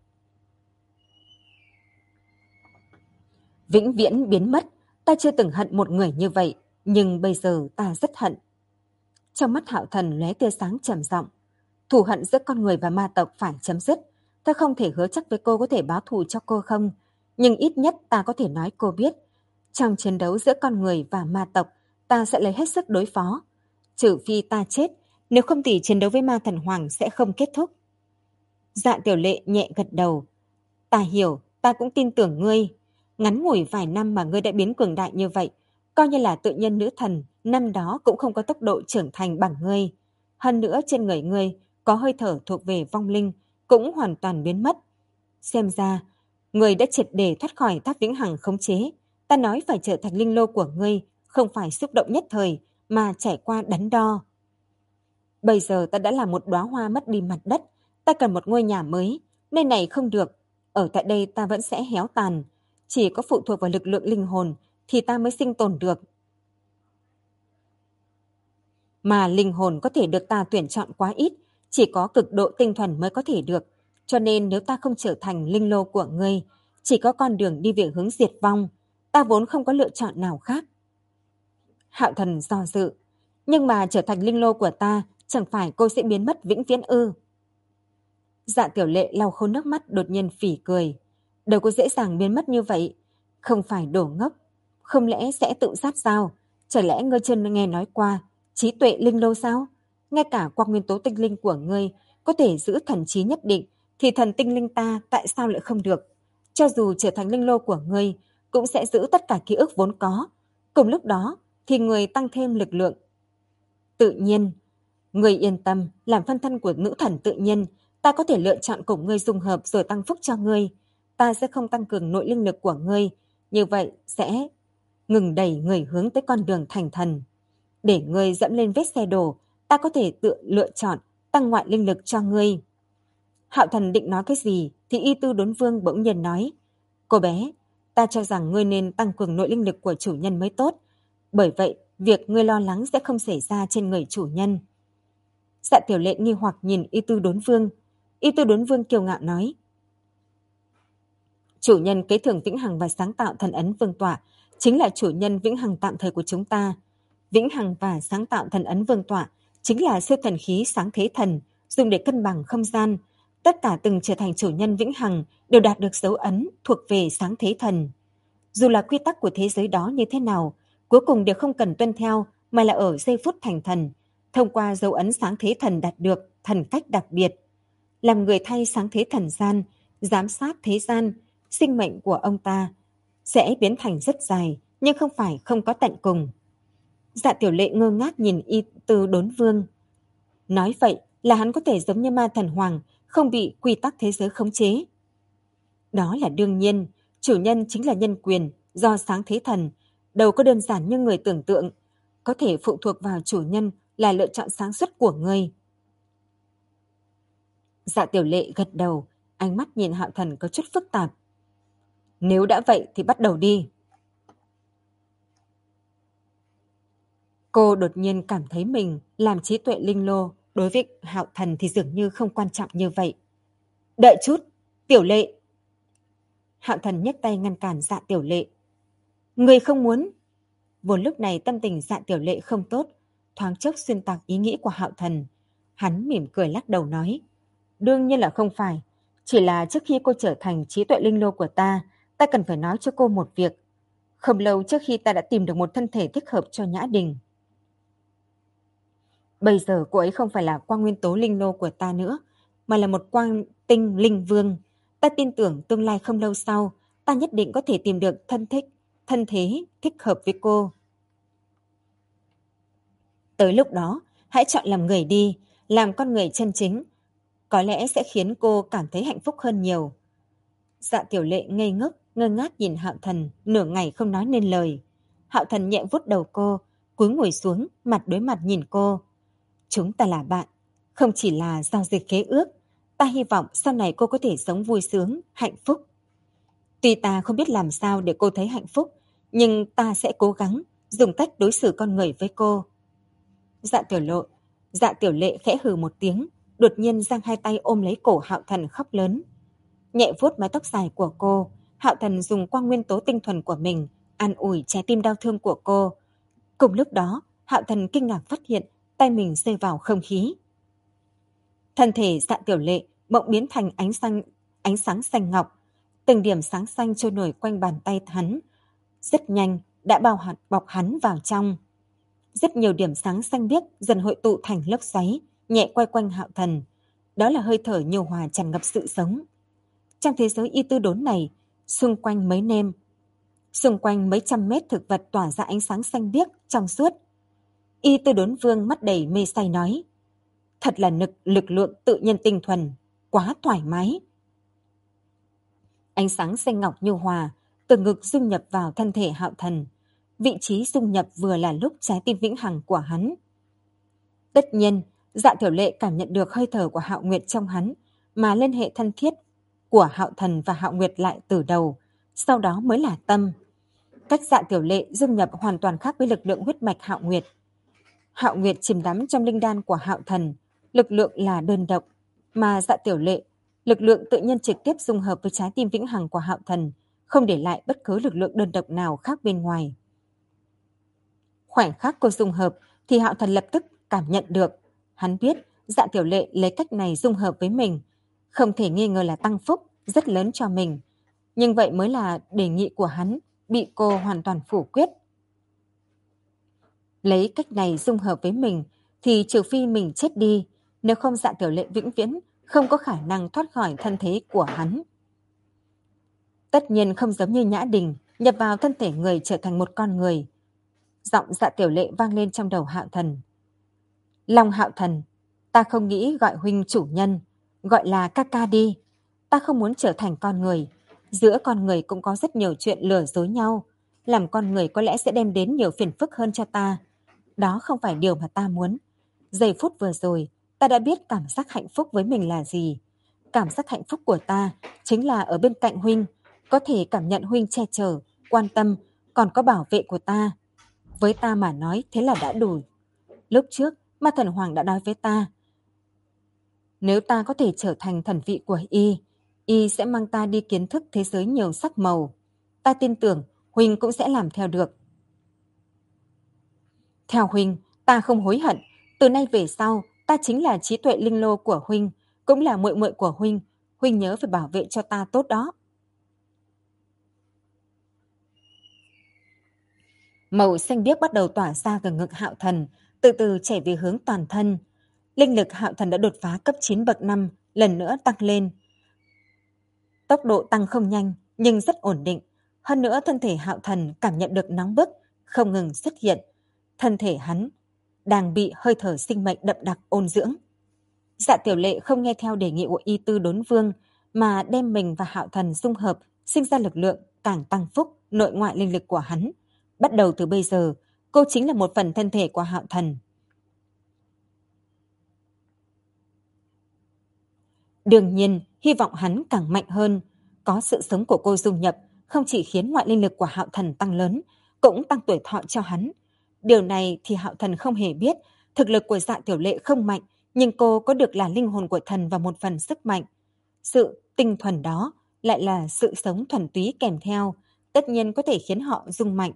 Vĩnh viễn biến mất, ta chưa từng hận một người như vậy, nhưng bây giờ ta rất hận. Trong mắt Hạo Thần lóe tia sáng trầm giọng. Thù hận giữa con người và ma tộc phải chấm dứt. Ta không thể hứa chắc với cô có thể báo thù cho cô không, nhưng ít nhất ta có thể nói cô biết, trong chiến đấu giữa con người và ma tộc, ta sẽ lấy hết sức đối phó. Trừ phi ta chết, nếu không thì chiến đấu với ma thần hoàng sẽ không kết thúc. Dạ Tiểu Lệ nhẹ gật đầu. Ta hiểu, ta cũng tin tưởng ngươi. Ngắn ngủi vài năm mà ngươi đã biến cường đại như vậy, coi như là tự nhân nữ thần, năm đó cũng không có tốc độ trưởng thành bằng ngươi. Hơn nữa trên người ngươi có hơi thở thuộc về vong linh, cũng hoàn toàn biến mất. Xem ra, ngươi đã triệt để thoát khỏi tháp vĩnh hằng khống chế. Ta nói phải trở thành linh lô của ngươi, không phải xúc động nhất thời, mà trải qua đắn đo. Bây giờ ta đã là một đóa hoa mất đi mặt đất, ta cần một ngôi nhà mới, nơi này không được. Ở tại đây ta vẫn sẽ héo tàn, chỉ có phụ thuộc vào lực lượng linh hồn thì ta mới sinh tồn được. Mà linh hồn có thể được ta tuyển chọn quá ít, chỉ có cực độ tinh thuần mới có thể được. Cho nên nếu ta không trở thành linh lô của ngươi, chỉ có con đường đi về hướng diệt vong. Ta vốn không có lựa chọn nào khác. Hạo Thần do dự. Nhưng mà trở thành linh lô của ta, chẳng phải cô sẽ biến mất vĩnh viễn ư? Dạ Tiểu Lệ lau khô nước mắt đột nhiên phỉ cười. Đâu có dễ dàng biến mất như vậy. Không phải đồ ngốc. Không lẽ sẽ tự sát sao? Chả lẽ ngươi chưa nghe nói qua trí tuệ linh lô sao? Ngay cả qua nguyên tố tinh linh của ngươi có thể giữ thần trí nhất định, thì thần tinh linh ta tại sao lại không được? Cho dù trở thành linh lô của ngươi, cũng sẽ giữ tất cả ký ức vốn có. Cùng lúc đó thì người tăng thêm lực lượng. Tự nhiên, ngươi yên tâm, làm phân thân của nữ thần tự nhiên, ta có thể lựa chọn cùng ngươi dung hợp rồi tăng phúc cho ngươi. Ta sẽ không tăng cường nội linh lực của ngươi, như vậy sẽ ngừng đẩy người hướng tới con đường thành thần. Để ngươi dẫm lên vết xe đổ, ta có thể tự lựa chọn tăng ngoại linh lực cho ngươi. Hạo Thần định nói cái gì thì Y Tư Đốn Vương bỗng nhiên nói. Cô bé, ta cho rằng ngươi nên tăng cường nội linh lực của chủ nhân mới tốt. Bởi vậy, việc ngươi lo lắng sẽ không xảy ra trên người chủ nhân. Dạ Tiểu Lệ nghi hoặc nhìn Y Tư Đốn Vương. Y Tư Đốn Vương kiêu ngạo nói. Chủ nhân kế thừa vĩnh hằng và sáng tạo thần ấn vương tọa chính là chủ nhân vĩnh hằng tạm thời của chúng ta. Vĩnh hằng và sáng tạo thần ấn vương tọa chính là siêu thần khí sáng thế thần, dùng để cân bằng không gian. Tất cả từng trở thành chủ nhân vĩnh hằng đều đạt được dấu ấn thuộc về sáng thế thần. Dù là quy tắc của thế giới đó như thế nào, cuối cùng đều không cần tuân theo mà là ở giây phút thành thần, thông qua dấu ấn sáng thế thần đạt được thần cách đặc biệt. Làm người thay sáng thế thần gian, giám sát thế gian, sinh mệnh của ông ta sẽ biến thành rất dài, nhưng không phải không có tận cùng. Dạ Tiểu Lệ ngơ ngác nhìn Y Tư Đốn Vương. Nói vậy là hắn có thể giống như ma thần hoàng, không bị quy tắc thế giới khống chế. Đó là đương nhiên, chủ nhân chính là nhân quyền do sáng thế thần, đâu có đơn giản như người tưởng tượng, có thể phụ thuộc vào chủ nhân là lựa chọn sáng suốt của ngươi. Dạ Tiểu Lệ gật đầu, ánh mắt nhìn Hạo Thần có chút phức tạp. Nếu đã vậy thì bắt đầu đi. Cô đột nhiên cảm thấy mình làm trí tuệ linh lô, đối với Hạo Thần thì dường như không quan trọng như vậy. Đợi chút, Tiểu Lệ. Hạo Thần nhấc tay ngăn cản Dạ Tiểu Lệ. Người không muốn. Vốn lúc này tâm tình Dạ Tiểu Lệ không tốt, thoáng chốc xuyên tạc ý nghĩ của Hạo Thần. Hắn mỉm cười lắc đầu nói. Đương nhiên là không phải. Chỉ là trước khi cô trở thành trí tuệ linh lô của ta cần phải nói cho cô một việc. Không lâu trước khi ta đã tìm được một thân thể thích hợp cho Nhã Đình. Bây giờ cô ấy không phải là quang nguyên tố linh lô của ta nữa, mà là một quang tinh linh vương. Ta tin tưởng tương lai không lâu sau, ta nhất định có thể tìm được thân thế thích hợp với cô. Tới lúc đó, hãy chọn làm người đi, làm con người chân chính. Có lẽ sẽ khiến cô cảm thấy hạnh phúc hơn nhiều. Dạ Tiểu Lệ ngây ngốc, ngơ ngác nhìn Hạo Thần, nửa ngày không nói nên lời. Hạo Thần nhẹ vuốt đầu cô, cúi ngồi xuống, mặt đối mặt nhìn cô. Chúng ta là bạn, không chỉ là giao dịch khế ước. Ta hy vọng sau này cô có thể sống vui sướng, hạnh phúc. Tuy ta không biết làm sao để cô thấy hạnh phúc, nhưng ta sẽ cố gắng dùng cách đối xử con người với cô. Dạ Tiểu Lệ khẽ hừ một tiếng, đột nhiên giang hai tay ôm lấy cổ Hạo Thần khóc lớn. Nhẹ vuốt mái tóc dài của cô, Hạo Thần dùng quang nguyên tố tinh thuần của mình an ủi trái tim đau thương của cô. Cùng lúc đó, Hạo Thần kinh ngạc phát hiện tay mình rơi vào không khí. Thân thể Dạ Tiểu Lệ bỗng biến thành ánh sáng xanh ngọc, từng điểm sáng xanh trôi nổi quanh bàn tay hắn, rất nhanh đã bọc hắn vào trong. Rất nhiều điểm sáng xanh biếc dần hội tụ thành lốc xoáy, nhẹ quay quanh Hạo Thần. Đó là hơi thở nhu hòa tràn ngập sự sống. Trong thế giới Y Tư Đốn này, xung quanh mấy trăm mét thực vật tỏa ra ánh sáng xanh biếc trong suốt. Y Tư Đốn Vương mắt đầy mê say nói, thật là lực lượng tự nhiên tinh thuần, quá thoải mái. Ánh sáng xanh ngọc nhu hòa từ ngực dung nhập vào thân thể Hạo Thần. Vị trí dung nhập vừa là lúc trái tim vĩnh hằng của hắn. Tất nhiên, Dạ Tiểu Lệ cảm nhận được hơi thở của Hạo Nguyệt trong hắn, mà liên hệ thân thiết của Hạo Thần và Hạo Nguyệt lại từ đầu, sau đó mới là tâm. Cách Dạ Tiểu Lệ dung nhập hoàn toàn khác với lực lượng huyết mạch Hạo Nguyệt. Hạo Nguyệt chìm đắm trong linh đan của Hạo Thần, lực lượng là đơn độc, mà Dạ Tiểu Lệ, lực lượng tự nhiên trực tiếp dung hợp với trái tim vĩnh hằng của Hạo Thần, không để lại bất cứ lực lượng đơn độc nào khác bên ngoài. Khoảnh khắc cô dung hợp thì Hạo Thần lập tức cảm nhận được. Hắn biết Dạ Tiểu Lệ lấy cách này dung hợp với mình, không thể nghi ngờ là tăng phúc rất lớn cho mình. Nhưng vậy mới là đề nghị của hắn bị cô hoàn toàn phủ quyết. Lấy cách này dung hợp với mình thì trừ phi mình chết đi, nếu không Dạ Tiểu Lệ vĩnh viễn không có khả năng thoát khỏi thân thế của hắn. Tất nhiên không giống như Nhã Đình nhập vào thân thể người trở thành một con người. Giọng Dạ Tiểu Lệ vang lên trong đầu Hạo Thần. Long Hạo Thần, ta không nghĩ gọi huynh chủ nhân, gọi là ca ca đi. Ta không muốn trở thành con người. Giữa con người cũng có rất nhiều chuyện lừa dối nhau. Làm con người có lẽ sẽ đem đến nhiều phiền phức hơn cho ta. Đó không phải điều mà ta muốn. Giây phút vừa rồi, ta đã biết cảm giác hạnh phúc với mình là gì. Cảm giác hạnh phúc của ta chính là ở bên cạnh huynh, có thể cảm nhận huynh che chở, quan tâm, còn có bảo vệ của ta. Với ta mà nói thế là đã đủ. Lúc trước, Ma Thần Hoàng đã nói với ta, nếu ta có thể trở thành thần vị của y sẽ mang ta đi kiến thức thế giới nhiều sắc màu. Ta tin tưởng huynh cũng sẽ làm theo được. Theo huynh, ta không hối hận. Từ nay về sau, ta chính là trí tuệ linh lô của huynh, cũng là muội muội của huynh. Huynh nhớ phải bảo vệ cho ta tốt đó. Màu xanh biếc bắt đầu tỏa ra từ ngực Hạo Thần, từ từ chảy về hướng toàn thân. Linh lực Hạo Thần đã đột phá cấp 9 bậc 5, lần nữa tăng lên. Tốc độ tăng không nhanh, nhưng rất ổn định. Hơn nữa thân thể Hạo Thần cảm nhận được nóng bức, không ngừng xuất hiện. Thân thể hắn đang bị hơi thở sinh mệnh đậm đặc ôn dưỡng. Dạ Tiểu Lệ không nghe theo đề nghị của Y Tư Đốn Vương, mà đem mình và Hạo Thần dung hợp, sinh ra lực lượng càng tăng phúc nội ngoại linh lực của hắn. Bắt đầu từ bây giờ, cô chính là một phần thân thể của Hạo Thần. Đương nhiên, hy vọng hắn càng mạnh hơn. Có sự sống của cô dung nhập, không chỉ khiến ngoại linh lực của Hạo Thần tăng lớn, cũng tăng tuổi thọ cho hắn. Điều này thì Hạo Thần không hề biết, thực lực của Dạ Tiểu Lệ không mạnh, nhưng cô có được là linh hồn của thần và một phần sức mạnh. Sự tinh thuần đó lại là sự sống thuần túy kèm theo, tất nhiên có thể khiến họ rung mạnh.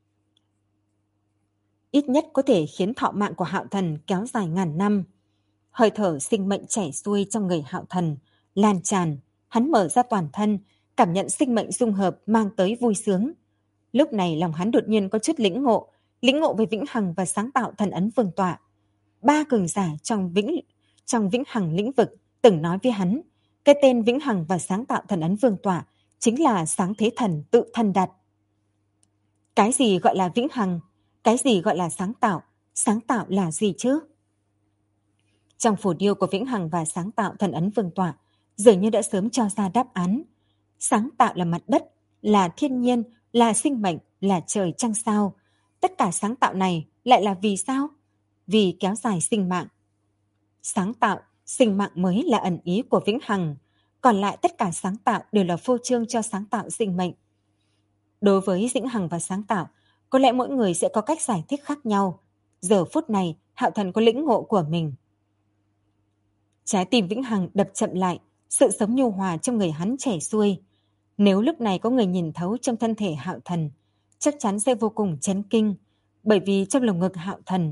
Ít nhất có thể khiến thọ mạng của Hạo Thần kéo dài ngàn năm. Hơi thở sinh mệnh chảy xuôi trong người Hạo Thần, lan tràn, hắn mở ra toàn thân, cảm nhận sinh mệnh dung hợp mang tới vui sướng. Lúc này lòng hắn đột nhiên có chút lĩnh ngộ về vĩnh hằng và sáng tạo thần ấn vương tọa. Ba cường giả trong vĩnh hằng lĩnh vực từng nói với hắn, cái tên vĩnh hằng và sáng tạo thần ấn vương tọa chính là sáng thế thần tự thân đặt. Cái gì gọi là vĩnh hằng? Cái gì gọi là sáng tạo? Sáng tạo là gì chứ? Trong phổ điêu của vĩnh hằng và sáng tạo thần ấn vương tọa dường như đã sớm cho ra đáp án. Sáng tạo là mặt đất, là thiên nhiên, là sinh mệnh, là trời trăng sao. Tất cả sáng tạo này lại là vì sao? Vì kéo dài sinh mạng. Sáng tạo, sinh mạng mới là ẩn ý của vĩnh hằng, còn lại tất cả sáng tạo đều là phô trương cho sáng tạo sinh mệnh. Đối với vĩnh hằng và sáng tạo, có lẽ mỗi người sẽ có cách giải thích khác nhau. Giờ phút này, Hạo Thần có lĩnh ngộ của mình. Trái tim vĩnh hằng đập chậm lại, sự sống nhu hòa trong người hắn chảy xuôi. Nếu lúc này có người nhìn thấu trong thân thể Hạo Thần, chắc chắn sẽ vô cùng chấn kinh, bởi vì trong lồng ngực Hạo Thần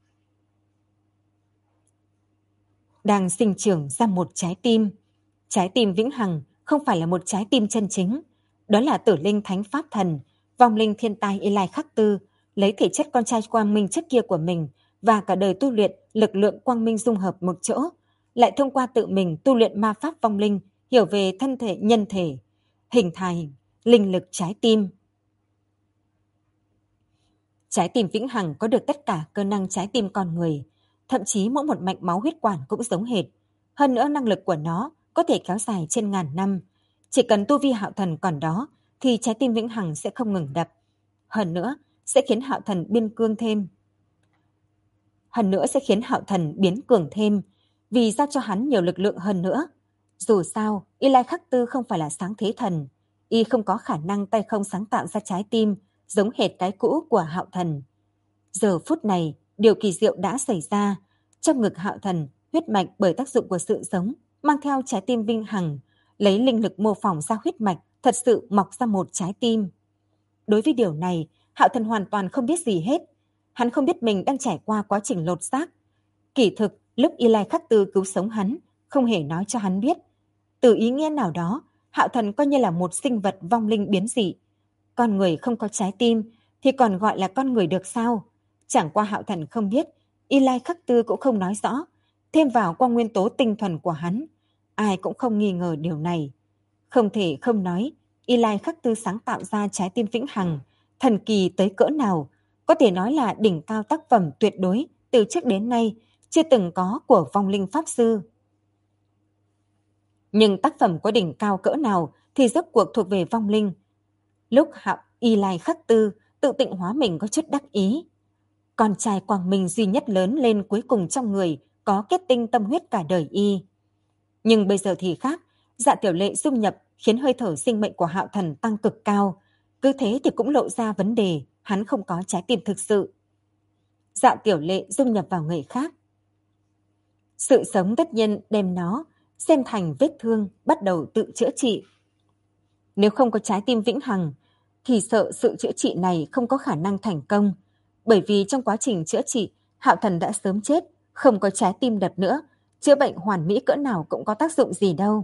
đang sinh trưởng ra một trái tim. Trái tim vĩnh hằng không phải là một trái tim chân chính, đó là Tử Linh Thánh Pháp Thần, vong linh thiên tai Y Lai Khắc Tư, lấy thể chất con trai quang minh trước kia của mình và cả đời tu luyện lực lượng quang minh dung hợp một chỗ, lại thông qua tự mình tu luyện ma pháp vong linh, hiểu về thân thể nhân thể, hình thành linh lực trái tim. Trái tim vĩnh hằng có được tất cả cơ năng trái tim con người, thậm chí mỗi một mạch máu huyết quản cũng giống hệt. Hơn nữa năng lực của nó có thể kéo dài trên ngàn năm. Chỉ cần tu vi Hạo Thần còn đó thì trái tim vĩnh hằng sẽ không ngừng đập. Hơn nữa sẽ khiến Hạo Thần biến cường thêm, vì giao cho hắn nhiều lực lượng hơn nữa. Dù sao, Y Lai Khắc Tư không phải là sáng thế thần, y không có khả năng tay không sáng tạo ra trái tim giống hệt cái cũ của Hạo Thần. Giờ phút này, điều kỳ diệu đã xảy ra. Trong ngực Hạo Thần, huyết mạch bởi tác dụng của sự sống, mang theo trái tim vĩnh hằng, lấy linh lực mô phỏng ra huyết mạch, thật sự mọc ra một trái tim. Đối với điều này, Hạo Thần hoàn toàn không biết gì hết. Hắn không biết mình đang trải qua quá trình lột xác. Kỳ thực, lúc Y Lai Khắc Tư cứu sống hắn, không hề nói cho hắn biết. Từ ý nghĩa nào đó, Hạo Thần coi như là một sinh vật vong linh biến dị. Con người không có trái tim thì còn gọi là con người được sao? Chẳng qua Hạo Thần không biết, Y Lai Khắc Tư cũng không nói rõ. Thêm vào qua nguyên tố tinh thuần của hắn, ai cũng không nghi ngờ điều này. Không thể không nói, Y Lai Khắc Tư sáng tạo ra trái tim vĩnh hằng, thần kỳ tới cỡ nào, có thể nói là đỉnh cao tác phẩm tuyệt đối từ trước đến nay chưa từng có của vong linh pháp sư. Nhưng tác phẩm có đỉnh cao cỡ nào thì rốt cuộc thuộc về vong linh. Lúc Y Lai Khắc Tư tự tịnh hóa mình có chút đắc ý. Con trai quang minh duy nhất lớn lên cuối cùng trong người có kết tinh tâm huyết cả đời y. Nhưng bây giờ thì khác, Dạ Tiểu Lệ dung nhập khiến hơi thở sinh mệnh của Hạo Thần tăng cực cao. Cứ thế thì cũng lộ ra vấn đề, hắn không có trái tim thực sự. Dạ Tiểu Lệ dung nhập vào người khác. Sự sống tất nhiên đem nó xem thành vết thương, bắt đầu tự chữa trị. Nếu không có trái tim vĩnh hằng, thì sợ sự chữa trị này không có khả năng thành công. Bởi vì trong quá trình chữa trị, Hạo Thần đã sớm chết, không có trái tim đập nữa, chữa bệnh hoàn mỹ cỡ nào cũng có tác dụng gì đâu.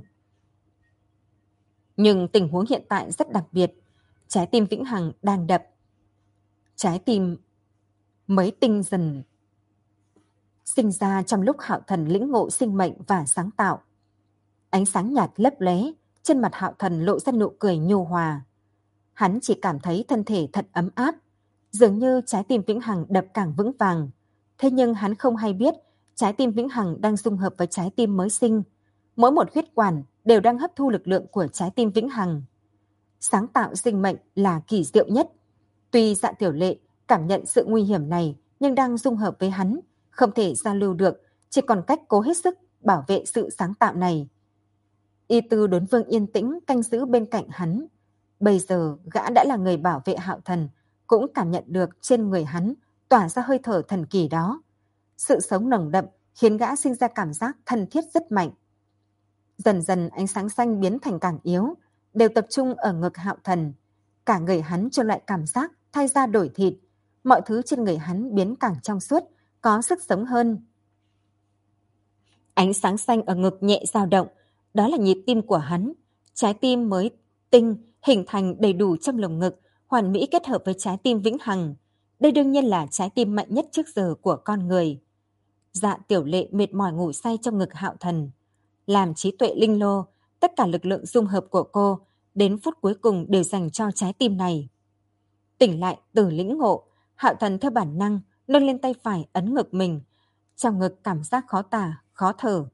Nhưng tình huống hiện tại rất đặc biệt, trái tim vĩnh hằng đang đập. Trái tim mới tinh dần sinh ra trong lúc Hạo Thần lĩnh ngộ sinh mệnh và sáng tạo. Ánh sáng nhạt lấp lóe, trên mặt Hạo Thần lộ ra nụ cười nhu hòa. Hắn chỉ cảm thấy thân thể thật ấm áp, dường như trái tim vĩnh hằng đập càng vững vàng. Thế nhưng hắn không hay biết, trái tim vĩnh hằng đang dung hợp với trái tim mới sinh. Mỗi một huyết quản đều đang hấp thu lực lượng của trái tim vĩnh hằng. Sáng tạo sinh mệnh là kỳ diệu nhất. Tuy Dạ Tiểu Lệ cảm nhận sự nguy hiểm này, nhưng đang dung hợp với hắn, không thể giao lưu được, chỉ còn cách cố hết sức bảo vệ sự sáng tạo này. Y Tư Đốn Vương yên tĩnh canh giữ bên cạnh hắn. Bây giờ gã đã là người bảo vệ Hạo Thần, cũng cảm nhận được trên người hắn tỏa ra hơi thở thần kỳ đó. Sự sống nồng đậm khiến gã sinh ra cảm giác thân thiết rất mạnh. Dần dần ánh sáng xanh biến thành càng yếu, đều tập trung ở ngực Hạo Thần. Cả người hắn cho lại cảm giác thay da đổi thịt, mọi thứ trên người hắn biến càng trong suốt, có sức sống hơn. Ánh sáng xanh ở ngực nhẹ dao động, đó là nhịp tim của hắn. Trái tim mới tinh hình thành đầy đủ trong lồng ngực, hoàn mỹ kết hợp với trái tim vĩnh hằng. Đây đương nhiên là trái tim mạnh nhất trước giờ của con người. Dạ Tiểu Lệ mệt mỏi ngủ say trong ngực Hạo Thần. Làm trí tuệ linh lô, tất cả lực lượng dung hợp của cô đến phút cuối cùng đều dành cho trái tim này. Tỉnh lại từ lĩnh ngộ, Hạo Thần theo bản năng nâng lên tay phải ấn ngực mình. Trong ngực cảm giác khó tả, khó thở.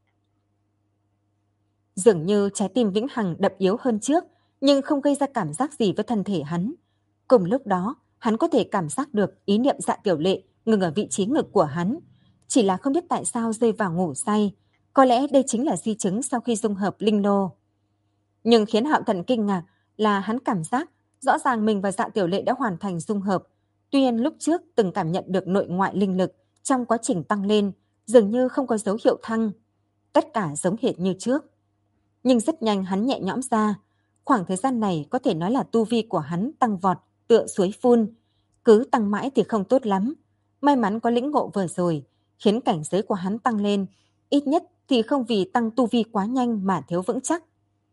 Dường như trái tim vĩnh hằng đập yếu hơn trước, nhưng không gây ra cảm giác gì với thân thể hắn. Cùng lúc đó, hắn có thể cảm giác được ý niệm Dạ Tiểu Lệ ngừng ở vị trí ngực của hắn. Chỉ là không biết tại sao rơi vào ngủ say. Có lẽ đây chính là di chứng sau khi dung hợp linh lô. Nhưng khiến Hạo Thần kinh ngạc là hắn cảm giác rõ ràng mình và Dạ Tiểu Lệ đã hoàn thành dung hợp. Tuy nhiên lúc trước từng cảm nhận được nội ngoại linh lực trong quá trình tăng lên, dường như không có dấu hiệu thăng. Tất cả giống hệt như trước. Nhưng rất nhanh hắn nhẹ nhõm ra. Khoảng thời gian này có thể nói là tu vi của hắn tăng vọt, tựa suối phun. Cứ tăng mãi thì không tốt lắm. May mắn có lĩnh ngộ vừa rồi, khiến cảnh giới của hắn tăng lên. Ít nhất thì không vì tăng tu vi quá nhanh mà thiếu vững chắc.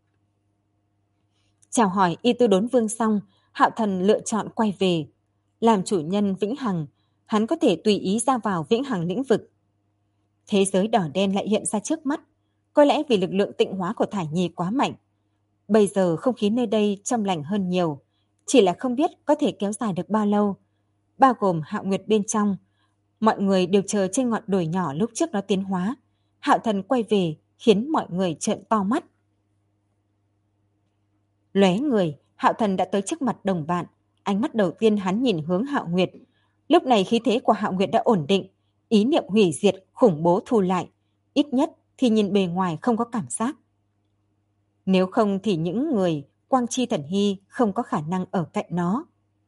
Chào hỏi Y Tư Đốn Vương xong, Hạo Thần lựa chọn quay về. Làm chủ nhân vĩnh hằng, hắn có thể tùy ý ra vào vĩnh hằng lĩnh vực. Thế giới đỏ đen lại hiện ra trước mắt. Có lẽ vì lực lượng tịnh hóa của Thải Nhi quá mạnh. Bây giờ không khí nơi đây trong lành hơn nhiều. Chỉ là không biết có thể kéo dài được bao lâu. Bao gồm Hạo Nguyệt bên trong. Mọi người đều chờ trên ngọn đồi nhỏ lúc trước nó tiến hóa. Hạo Thần quay về khiến mọi người trợn to mắt. Lóe người, Hạo Thần đã tới trước mặt đồng bạn. Ánh mắt đầu tiên hắn nhìn hướng Hạo Nguyệt. Lúc này khí thế của Hạo Nguyệt đã ổn định. Ý niệm hủy diệt, khủng bố thu lại. Ít nhất thì nhìn bề ngoài không có cảm giác. Nếu không thì những người Quang Chi Thần Hy không có khả năng ở cạnh nó.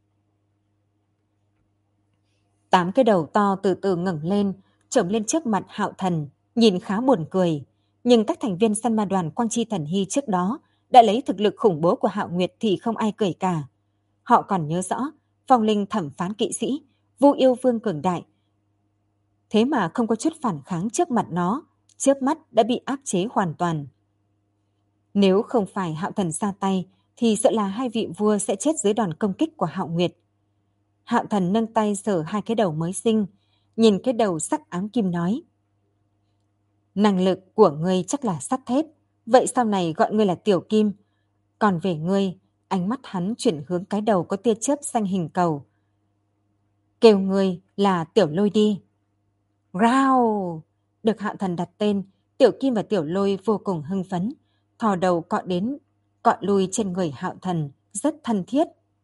8 cái đầu to từ từ ngẩng lên, chồng lên trước mặt Hạo Thần, nhìn khá buồn cười. Nhưng các thành viên săn ma đoàn Quang Chi Thần Hy trước đó đã lấy thực lực khủng bố của Hạo Nguyệt thì không ai cười cả. Họ còn nhớ rõ Phong Linh thẩm phán kỵ sĩ, Vu Yêu Vương cường đại. Thế mà không có chút phản kháng trước mặt nó, trước mắt đã bị áp chế hoàn toàn. Nếu không phải Hạo Thần ra tay thì sợ là hai vị vua sẽ chết dưới đòn công kích của Hạo Nguyệt. Hạo Thần nâng tay sờ hai cái đầu mới sinh, nhìn cái đầu sắc ám kim nói. Năng lực của ngươi chắc là sắt thép, vậy sau này gọi ngươi là Tiểu Kim. Còn về ngươi, ánh mắt hắn chuyển hướng cái đầu có tia chớp xanh hình cầu. Kêu ngươi là Tiểu Lôi đi. Rao! Được Hạo Thần đặt tên, Tiểu Kim và Tiểu Lôi vô cùng hưng phấn, thò đầu cọ đến, cọ lui trên người Hạo Thần, rất thân thiết.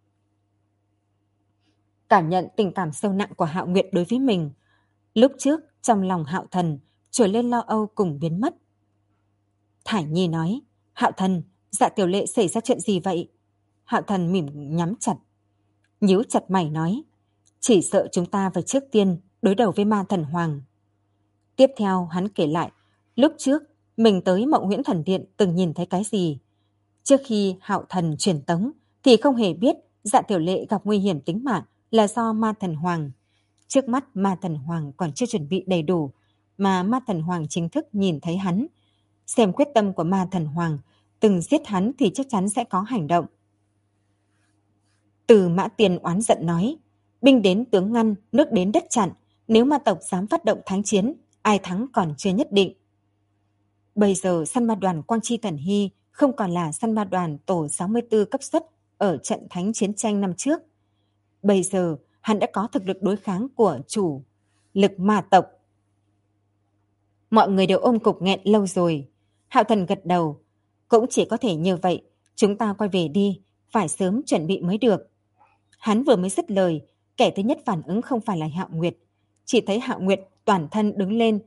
Cảm nhận tình cảm sâu nặng của Hạo Nguyệt đối với mình. Lúc trước, trong lòng Hạo Thần, trồi lên lo âu cùng biến mất. Thải Nhi nói, Hạo Thần, Dạ Tiểu Lệ xảy ra chuyện gì vậy? Hạo Thần mỉm nhắm chặt. Nhíu chặt mày nói, chỉ sợ chúng ta phải trước tiên đối đầu với ma thần hoàng. Tiếp theo hắn kể lại, lúc trước mình tới Mộng Huyễn Thần Điện từng nhìn thấy cái gì. Trước khi Hạo Thần truyền tống thì không hề biết Dạ Tiểu Lệ gặp nguy hiểm tính mạng là do ma thần hoàng. Trước mắt ma thần hoàng còn chưa chuẩn bị đầy đủ, mà ma thần hoàng chính thức nhìn thấy hắn. Xem quyết tâm của ma thần hoàng, từng giết hắn thì chắc chắn sẽ có hành động. Từ Mã Tiên oán giận nói, Binh đến tướng ngăn, nước đến đất chặn. Nếu ma tộc dám phát động thánh chiến, ai thắng còn chưa nhất định. Bây giờ săn ma đoàn Quang Chi Thần Hy không còn là săn ma đoàn tổ 64 cấp xuất ở trận thánh chiến tranh năm trước. Bây giờ hắn đã có thực lực đối kháng của chủ lực ma tộc. Mọi người đều ôm cục nghẹn lâu rồi. Hạo Thần gật đầu. Cũng chỉ có thể như vậy, chúng ta quay về đi, phải sớm chuẩn bị mới được. Hắn vừa mới dứt lời, kẻ thứ nhất phản ứng không phải là Hạo Nguyệt. Chỉ thấy Hạo Nguyệt toàn thân đứng lên.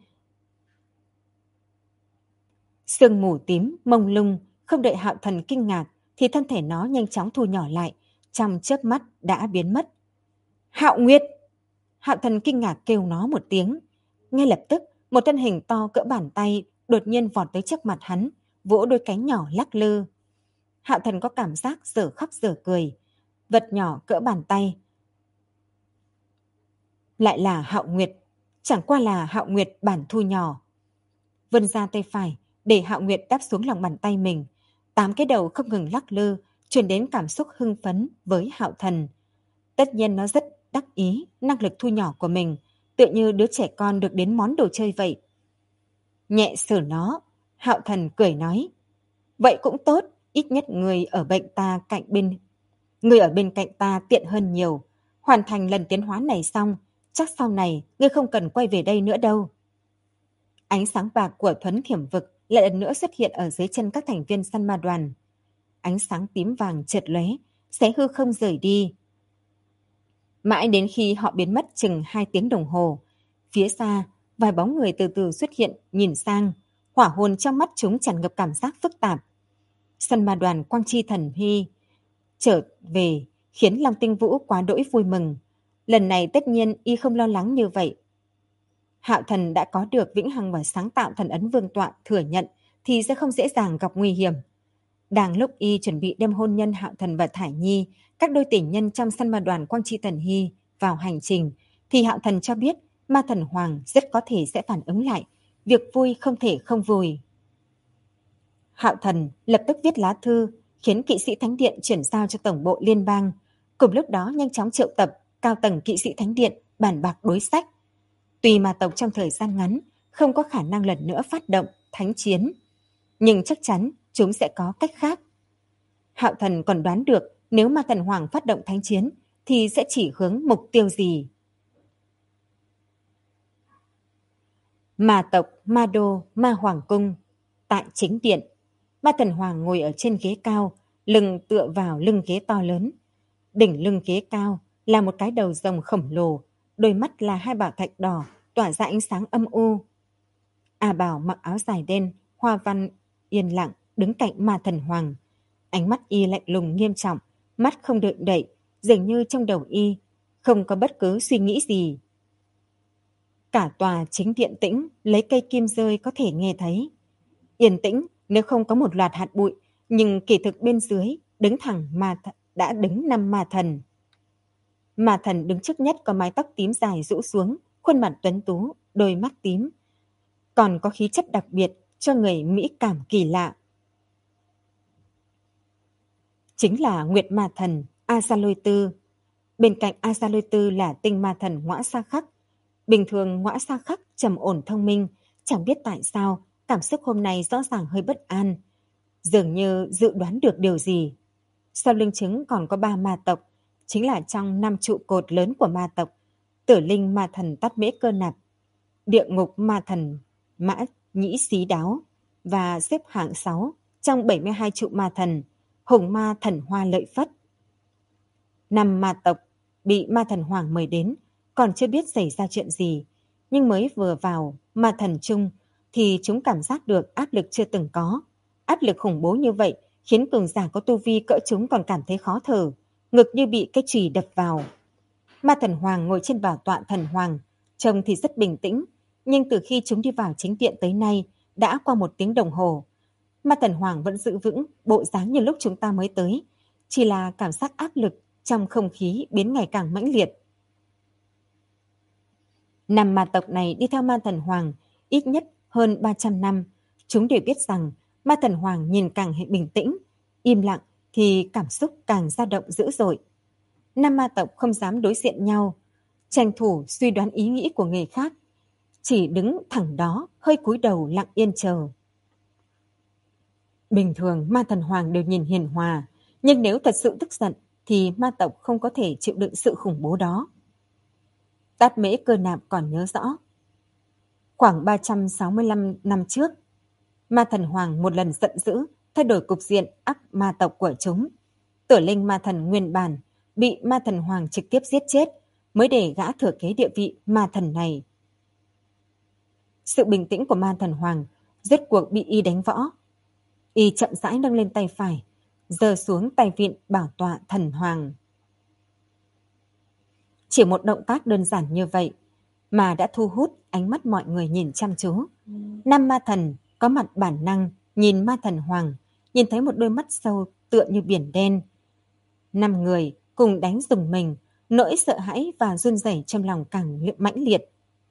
Sương mù tím, mông lung, không đợi Hạo Thần kinh ngạc, thì thân thể nó nhanh chóng thu nhỏ lại, trong chớp mắt đã biến mất. Hạo Nguyệt! Hạo Thần kinh ngạc kêu nó một tiếng. Ngay lập tức, một thân hình to cỡ bàn tay đột nhiên vọt tới trước mặt hắn, vỗ đôi cánh nhỏ lắc lư. Hạo Thần có cảm giác dở khóc dở cười. Vật nhỏ cỡ bàn tay lại là Hạo Nguyệt, chẳng qua là Hạo Nguyệt bản thu nhỏ. Vươn ra tay phải để Hạo Nguyệt đáp xuống lòng bàn tay mình. 8 cái đầu không ngừng lắc lư, truyền đến cảm xúc hưng phấn với Hạo Thần. Tất nhiên nó rất đắc ý năng lực thu nhỏ của mình, tựa như đứa trẻ con được đến món đồ chơi vậy. Nhẹ sờ nó, Hạo Thần cười nói. Vậy cũng tốt, ít nhất người ở bên cạnh ta tiện hơn nhiều. Hoàn thành lần tiến hóa này xong, chắc sau này ngươi không cần quay về đây nữa đâu. Ánh sáng bạc của thuấn thiểm vực lại lần nữa xuất hiện ở dưới chân các thành viên săn ma đoàn. Ánh sáng tím vàng chợt lóe, xé hư không rời đi. Mãi đến khi họ biến mất chừng 2 tiếng đồng hồ, phía xa, vài bóng người từ từ xuất hiện nhìn sang, hỏa hồn trong mắt chúng tràn ngập cảm giác phức tạp. Săn ma đoàn Quang Chi Thần Hy trở về khiến Long Tinh Vũ quá đỗi vui mừng. Lần này tất nhiên y không lo lắng như vậy. Hạo Thần đã có được vĩnh hằng và sáng tạo thần ấn vương tọa thừa nhận thì sẽ không dễ dàng gặp nguy hiểm. Đang lúc y chuẩn bị đem hôn nhân Hạo Thần và Thải Nhi, các đôi tình nhân trong săn ma đoàn Quang Chi Thần Hy vào hành trình, thì Hạo Thần cho biết ma thần Hoàng rất có thể sẽ phản ứng lại. Việc vui không thể không vui. Hạo Thần lập tức viết lá thư khiến kỵ sĩ Thánh Điện chuyển giao cho tổng bộ liên bang. Cùng lúc đó nhanh chóng triệu tập cao tầng kỵ sĩ Thánh Điện bàn bạc đối sách. Tuy ma tộc trong thời gian ngắn không có khả năng lần nữa phát động thánh chiến, nhưng chắc chắn chúng sẽ có cách khác. Hạo Thần còn đoán được nếu ma thần Hoàng phát động thánh chiến thì sẽ chỉ hướng mục tiêu gì. Ma tộc, ma đô, ma hoàng cung. Tại chính điện, ma thần Hoàng ngồi ở trên ghế cao, lưng tựa vào lưng ghế to lớn. Đỉnh lưng ghế cao là một cái đầu rồng khổng lồ, đôi mắt là 2 bảo thạch đỏ tỏa ra ánh sáng âm u. A Bảo mặc áo dài đen, hoa văn yên lặng đứng cạnh ma thần Hoàng. Ánh mắt y lạnh lùng nghiêm trọng, mắt không động đậy, dường như trong đầu y không có bất cứ suy nghĩ gì. Cả tòa chính điện tĩnh, lấy cây kim rơi có thể nghe thấy. Yên tĩnh nếu không có một loạt hạt bụi, nhưng kỳ thực bên dưới đứng thẳng đã đứng 5 ma thần. Ma thần đứng trước nhất có mái tóc tím dài rũ xuống, khuôn mặt tuấn tú, đôi mắt tím. Còn có khí chất đặc biệt cho người mỹ cảm kỳ lạ. Chính là Nguyệt ma thần Azalôi Tư. Bên cạnh Azalôi Tư là tinh ma thần Ngõa Sa Khắc. Bình thường Ngõa Sa Khắc trầm ổn thông minh, chẳng biết tại sao cảm xúc hôm nay rõ ràng hơi bất an. Dường như dự đoán được điều gì. Sau lưng chứng còn có 3 ma tộc, chính là trong 5 trụ cột lớn của ma tộc: Tử Linh ma thần Tát Mễ Cơ Nạp, Địa Ngục ma thần Mã Nhĩ Xí Đáo và xếp hạng 6 trong 72 trụ ma thần Hùng ma thần Hoa Lợi Phất. 5 ma tộc bị ma thần Hoàng mời đến, còn chưa biết xảy ra chuyện gì, nhưng mới vừa vào ma thần chung thì chúng cảm giác được áp lực chưa từng có. Áp lực khủng bố như vậy khiến cường giả có tu vi cỡ chúng còn cảm thấy khó thở, ngực như bị cái chùy đập vào. Ma thần Hoàng ngồi trên bảo tọa thần Hoàng, trông thì rất bình tĩnh, nhưng từ khi chúng đi vào chính điện tới nay đã qua 1 tiếng đồng hồ. Ma thần Hoàng vẫn giữ vững bộ dáng như lúc chúng ta mới tới, chỉ là cảm giác áp lực trong không khí biến ngày càng mãnh liệt. 5 ma tộc này đi theo ma thần Hoàng ít nhất hơn 300 năm. Chúng đều biết rằng ma thần Hoàng nhìn càng bình tĩnh, im lặng thì cảm xúc càng dao động dữ dội. Năm ma tộc không dám đối diện nhau, tranh thủ suy đoán ý nghĩ của người khác, chỉ đứng thẳng đó, hơi cúi đầu lặng yên chờ. Bình thường ma thần hoàng đều nhìn hiền hòa, nhưng nếu thật sự tức giận thì ma tộc không có thể chịu đựng sự khủng bố đó. Tát Mễ Cơ Nạp còn nhớ rõ. Khoảng 365 năm trước, ma thần hoàng một lần giận dữ thay đổi cục diện áp ma tộc của chúng. Tử linh ma thần nguyên bản bị ma thần hoàng trực tiếp giết chết, mới để gã thừa kế địa vị ma thần này. Sự bình tĩnh của ma thần hoàng rốt cuộc bị y đánh võ. Y chậm rãi nâng lên tay phải, giơ xuống tay vịn bảo tọa thần hoàng. Chỉ một động tác đơn giản như vậy mà đã thu hút ánh mắt mọi người nhìn chăm chú. Năm ma thần có mặt bản năng nhìn ma thần hoàng, nhìn thấy một đôi mắt sâu tựa như biển đen. Năm người cùng đánh rùng mình, nỗi sợ hãi và run rẩy trong lòng càng mãnh liệt.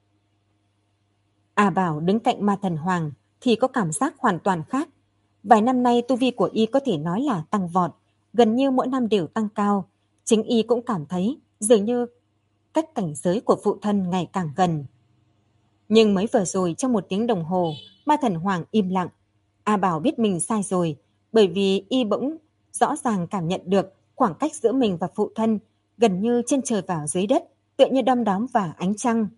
A Bảo đứng cạnh ma thần hoàng thì có cảm giác hoàn toàn khác. Vài năm nay tu vi của y có thể nói là tăng vọt, gần như mỗi năm đều tăng cao. Chính y cũng cảm thấy dường như cách cảnh giới của phụ thân ngày càng gần. Nhưng mới vừa rồi trong một tiếng đồng hồ, ma thần hoàng im lặng. A Bảo biết mình sai rồi, bởi vì y bỗng rõ ràng cảm nhận được khoảng cách giữa mình và phụ thân gần như trên trời vào dưới đất, tựa như đom đóm và ánh trăng.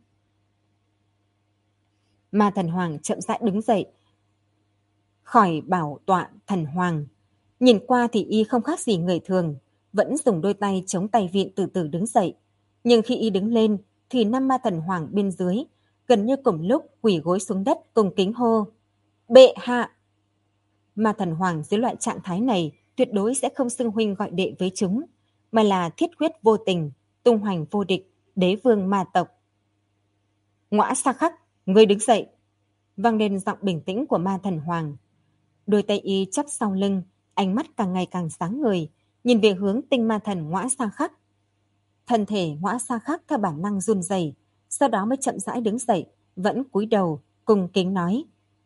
Ma thần hoàng chậm rãi đứng dậy khỏi bảo tọa thần hoàng. Nhìn qua thì y không khác gì người thường, vẫn dùng đôi tay chống tay vịn từ từ đứng dậy. Nhưng khi y đứng lên thì năm ma thần hoàng bên dưới gần như cùng lúc quỳ gối xuống đất cùng kính hô: Bệ hạ! Ma thần hoàng dưới loại trạng thái này tuyệt đối sẽ không xưng huynh gọi đệ với chúng, mà là thiết huyết vô tình, tung hoành vô địch, đế vương ma tộc. Ngõa Sa Khắc, ngươi đứng dậy! Vang lên giọng bình tĩnh của ma thần hoàng. Đôi tay y chắp sau lưng, ánh mắt càng ngày càng sáng ngời, nhìn về hướng tinh ma thần Ngõa Sa Khắc. Thân thể Ngõa Sa Khắc theo bản năng run rẩy, sau đó mới chậm rãi đứng dậy, vẫn cúi đầu, cung kính nói: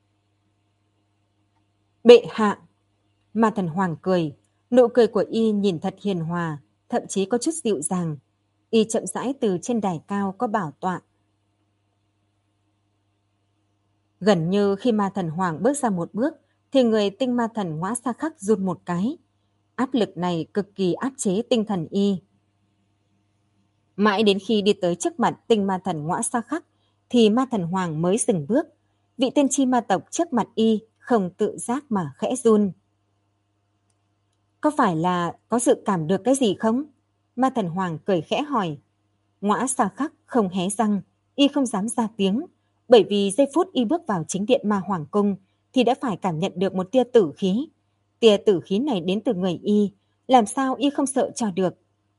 Bệ hạ! Ma thần hoàng cười, nụ cười của y nhìn thật hiền hòa, thậm chí có chút dịu dàng. Y chậm rãi từ trên đài cao có bảo tọa. Gần như khi ma thần hoàng bước ra một bước, thì người tinh ma thần Ngõa Sa Khắc run một cái. Áp lực này cực kỳ áp chế tinh thần y. Mãi đến khi đi tới trước mặt tinh ma thần Ngõa Sa Khắc, thì ma thần hoàng mới dừng bước. Vị tiên tri ma tộc trước mặt y không tự giác mà khẽ run. Có phải là có dự cảm được cái gì không? Ma thần hoàng cười khẽ hỏi. Ngõa Sa Khắc không hé răng, y không dám ra tiếng, bởi vì giây phút y bước vào chính điện ma hoàng cung thì đã phải cảm nhận được một tia tử khí. Tia tử khí này đến từ người y, làm sao y không sợ cho được.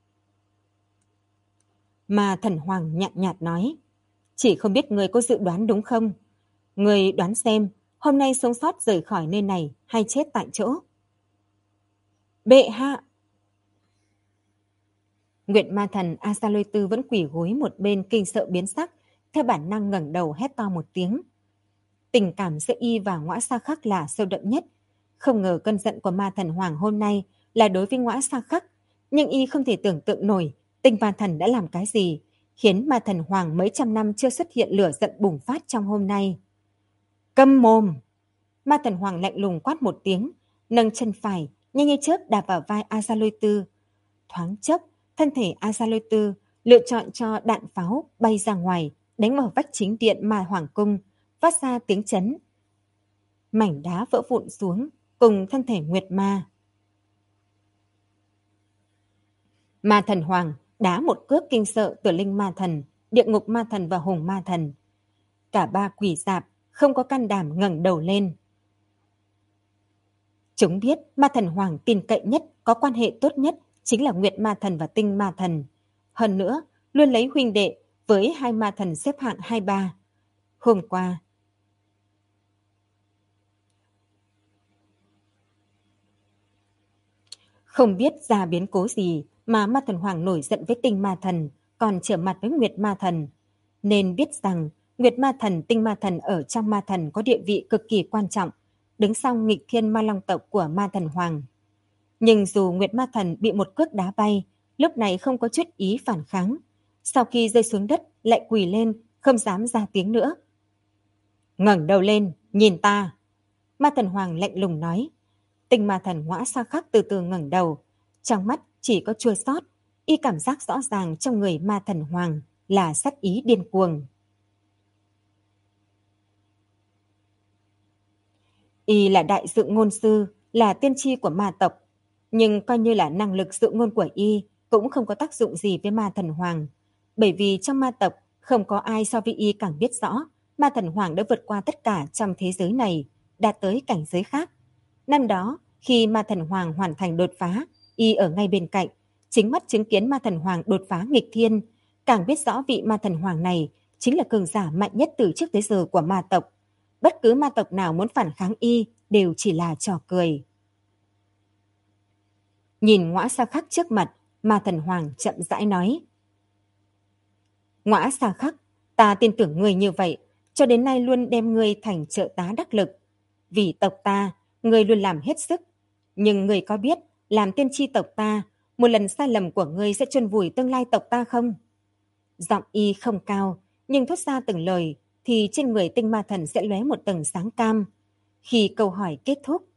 Ma thần hoàng nhạt nhạt nói, chỉ không biết người có dự đoán đúng không? Người đoán xem, hôm nay sống sót rời khỏi nơi này hay chết tại chỗ? Bệ hạ! Nguyệt ma thần Asaloi-tư vẫn quỳ gối một bên kinh sợ biến sắc, theo bản năng ngẩng đầu hét to một tiếng. Tình cảm giữa y và Ngõa Sa Khắc là sâu đậm nhất. Không ngờ cơn giận của ma thần hoàng hôm nay là đối với Ngõa Sa Khắc, nhưng y không thể tưởng tượng nổi tinh ma thần đã làm cái gì, khiến ma thần hoàng mấy trăm năm chưa xuất hiện lửa giận bùng phát trong hôm nay. Câm mồm! Ma thần hoàng lạnh lùng quát một tiếng, nâng chân phải, nhanh như chớp đạp vào vai Asaloi-tư. Thoáng chốc, thân thể Asaloi-tư lựa chọn cho đạn pháo bay ra ngoài, đánh vào vách chính điện ma hoàng cung, phát ra tiếng chấn. Mảnh đá vỡ vụn xuống, cùng thân thể Nguyệt ma. Ma thần hoàng đá một cước kinh sợ Tử linh ma thần, Địa ngục ma thần và Hùng ma thần. Cả ba quỳ rạp, không có can đảm ngẩng đầu lên. Chúng biết ma thần hoàng tin cậy nhất, có quan hệ tốt nhất chính là Nguyệt ma thần và Tinh ma thần. Hơn nữa, luôn lấy huynh đệ với hai ma thần xếp hạng 2-3. Hôm qua, không biết ra biến cố gì mà ma thần hoàng nổi giận với Tinh ma thần, còn trở mặt với Nguyệt ma thần. Nên biết rằng Nguyệt ma thần, Tinh ma thần ở trong ma thần có địa vị cực kỳ quan trọng, đứng sau nghịch thiên ma long tộc của ma thần hoàng. Nhưng dù Nguyệt ma thần bị một cước đá bay, lúc này không có chút ý phản kháng. Sau khi rơi xuống đất lại quỳ lên, không dám ra tiếng nữa. Ngẩng đầu lên, nhìn ta. Ma Thần Hoàng lạnh lùng nói. Tinh ma thần Ngõa Sa Khắc từ từ ngẩng đầu, trong mắt chỉ có chua xót, y cảm giác rõ ràng trong người Ma Thần Hoàng là sát ý điên cuồng. Y là đại dự ngôn sư, là tiên tri của ma tộc, nhưng coi như là năng lực dự ngôn của y cũng không có tác dụng gì với Ma Thần Hoàng, bởi vì trong ma tộc không có ai so với y càng biết rõ Ma Thần Hoàng đã vượt qua tất cả trong thế giới này, đạt tới cảnh giới khác. Năm đó, khi Ma Thần Hoàng hoàn thành đột phá, y ở ngay bên cạnh, chính mắt chứng kiến Ma Thần Hoàng đột phá nghịch thiên, càng biết rõ vị Ma Thần Hoàng này chính là cường giả mạnh nhất từ trước tới giờ của ma tộc. Bất cứ ma tộc nào muốn phản kháng y đều chỉ là trò cười. Nhìn Ngõa Sa Khắc trước mặt, Ma Thần Hoàng chậm rãi nói. Ngõa Sa Khắc, ta tin tưởng ngươi như vậy, cho đến nay luôn đem ngươi thành trợ tá đắc lực. Vì tộc ta, ngươi luôn làm hết sức. Nhưng ngươi có biết, làm tiên tri tộc ta, một lần sai lầm của ngươi sẽ chôn vùi tương lai tộc ta không? Giọng y không cao, nhưng thốt ra từng lời, thì trên người tinh ma thần sẽ lóe một tầng sáng cam. Khi câu hỏi kết thúc,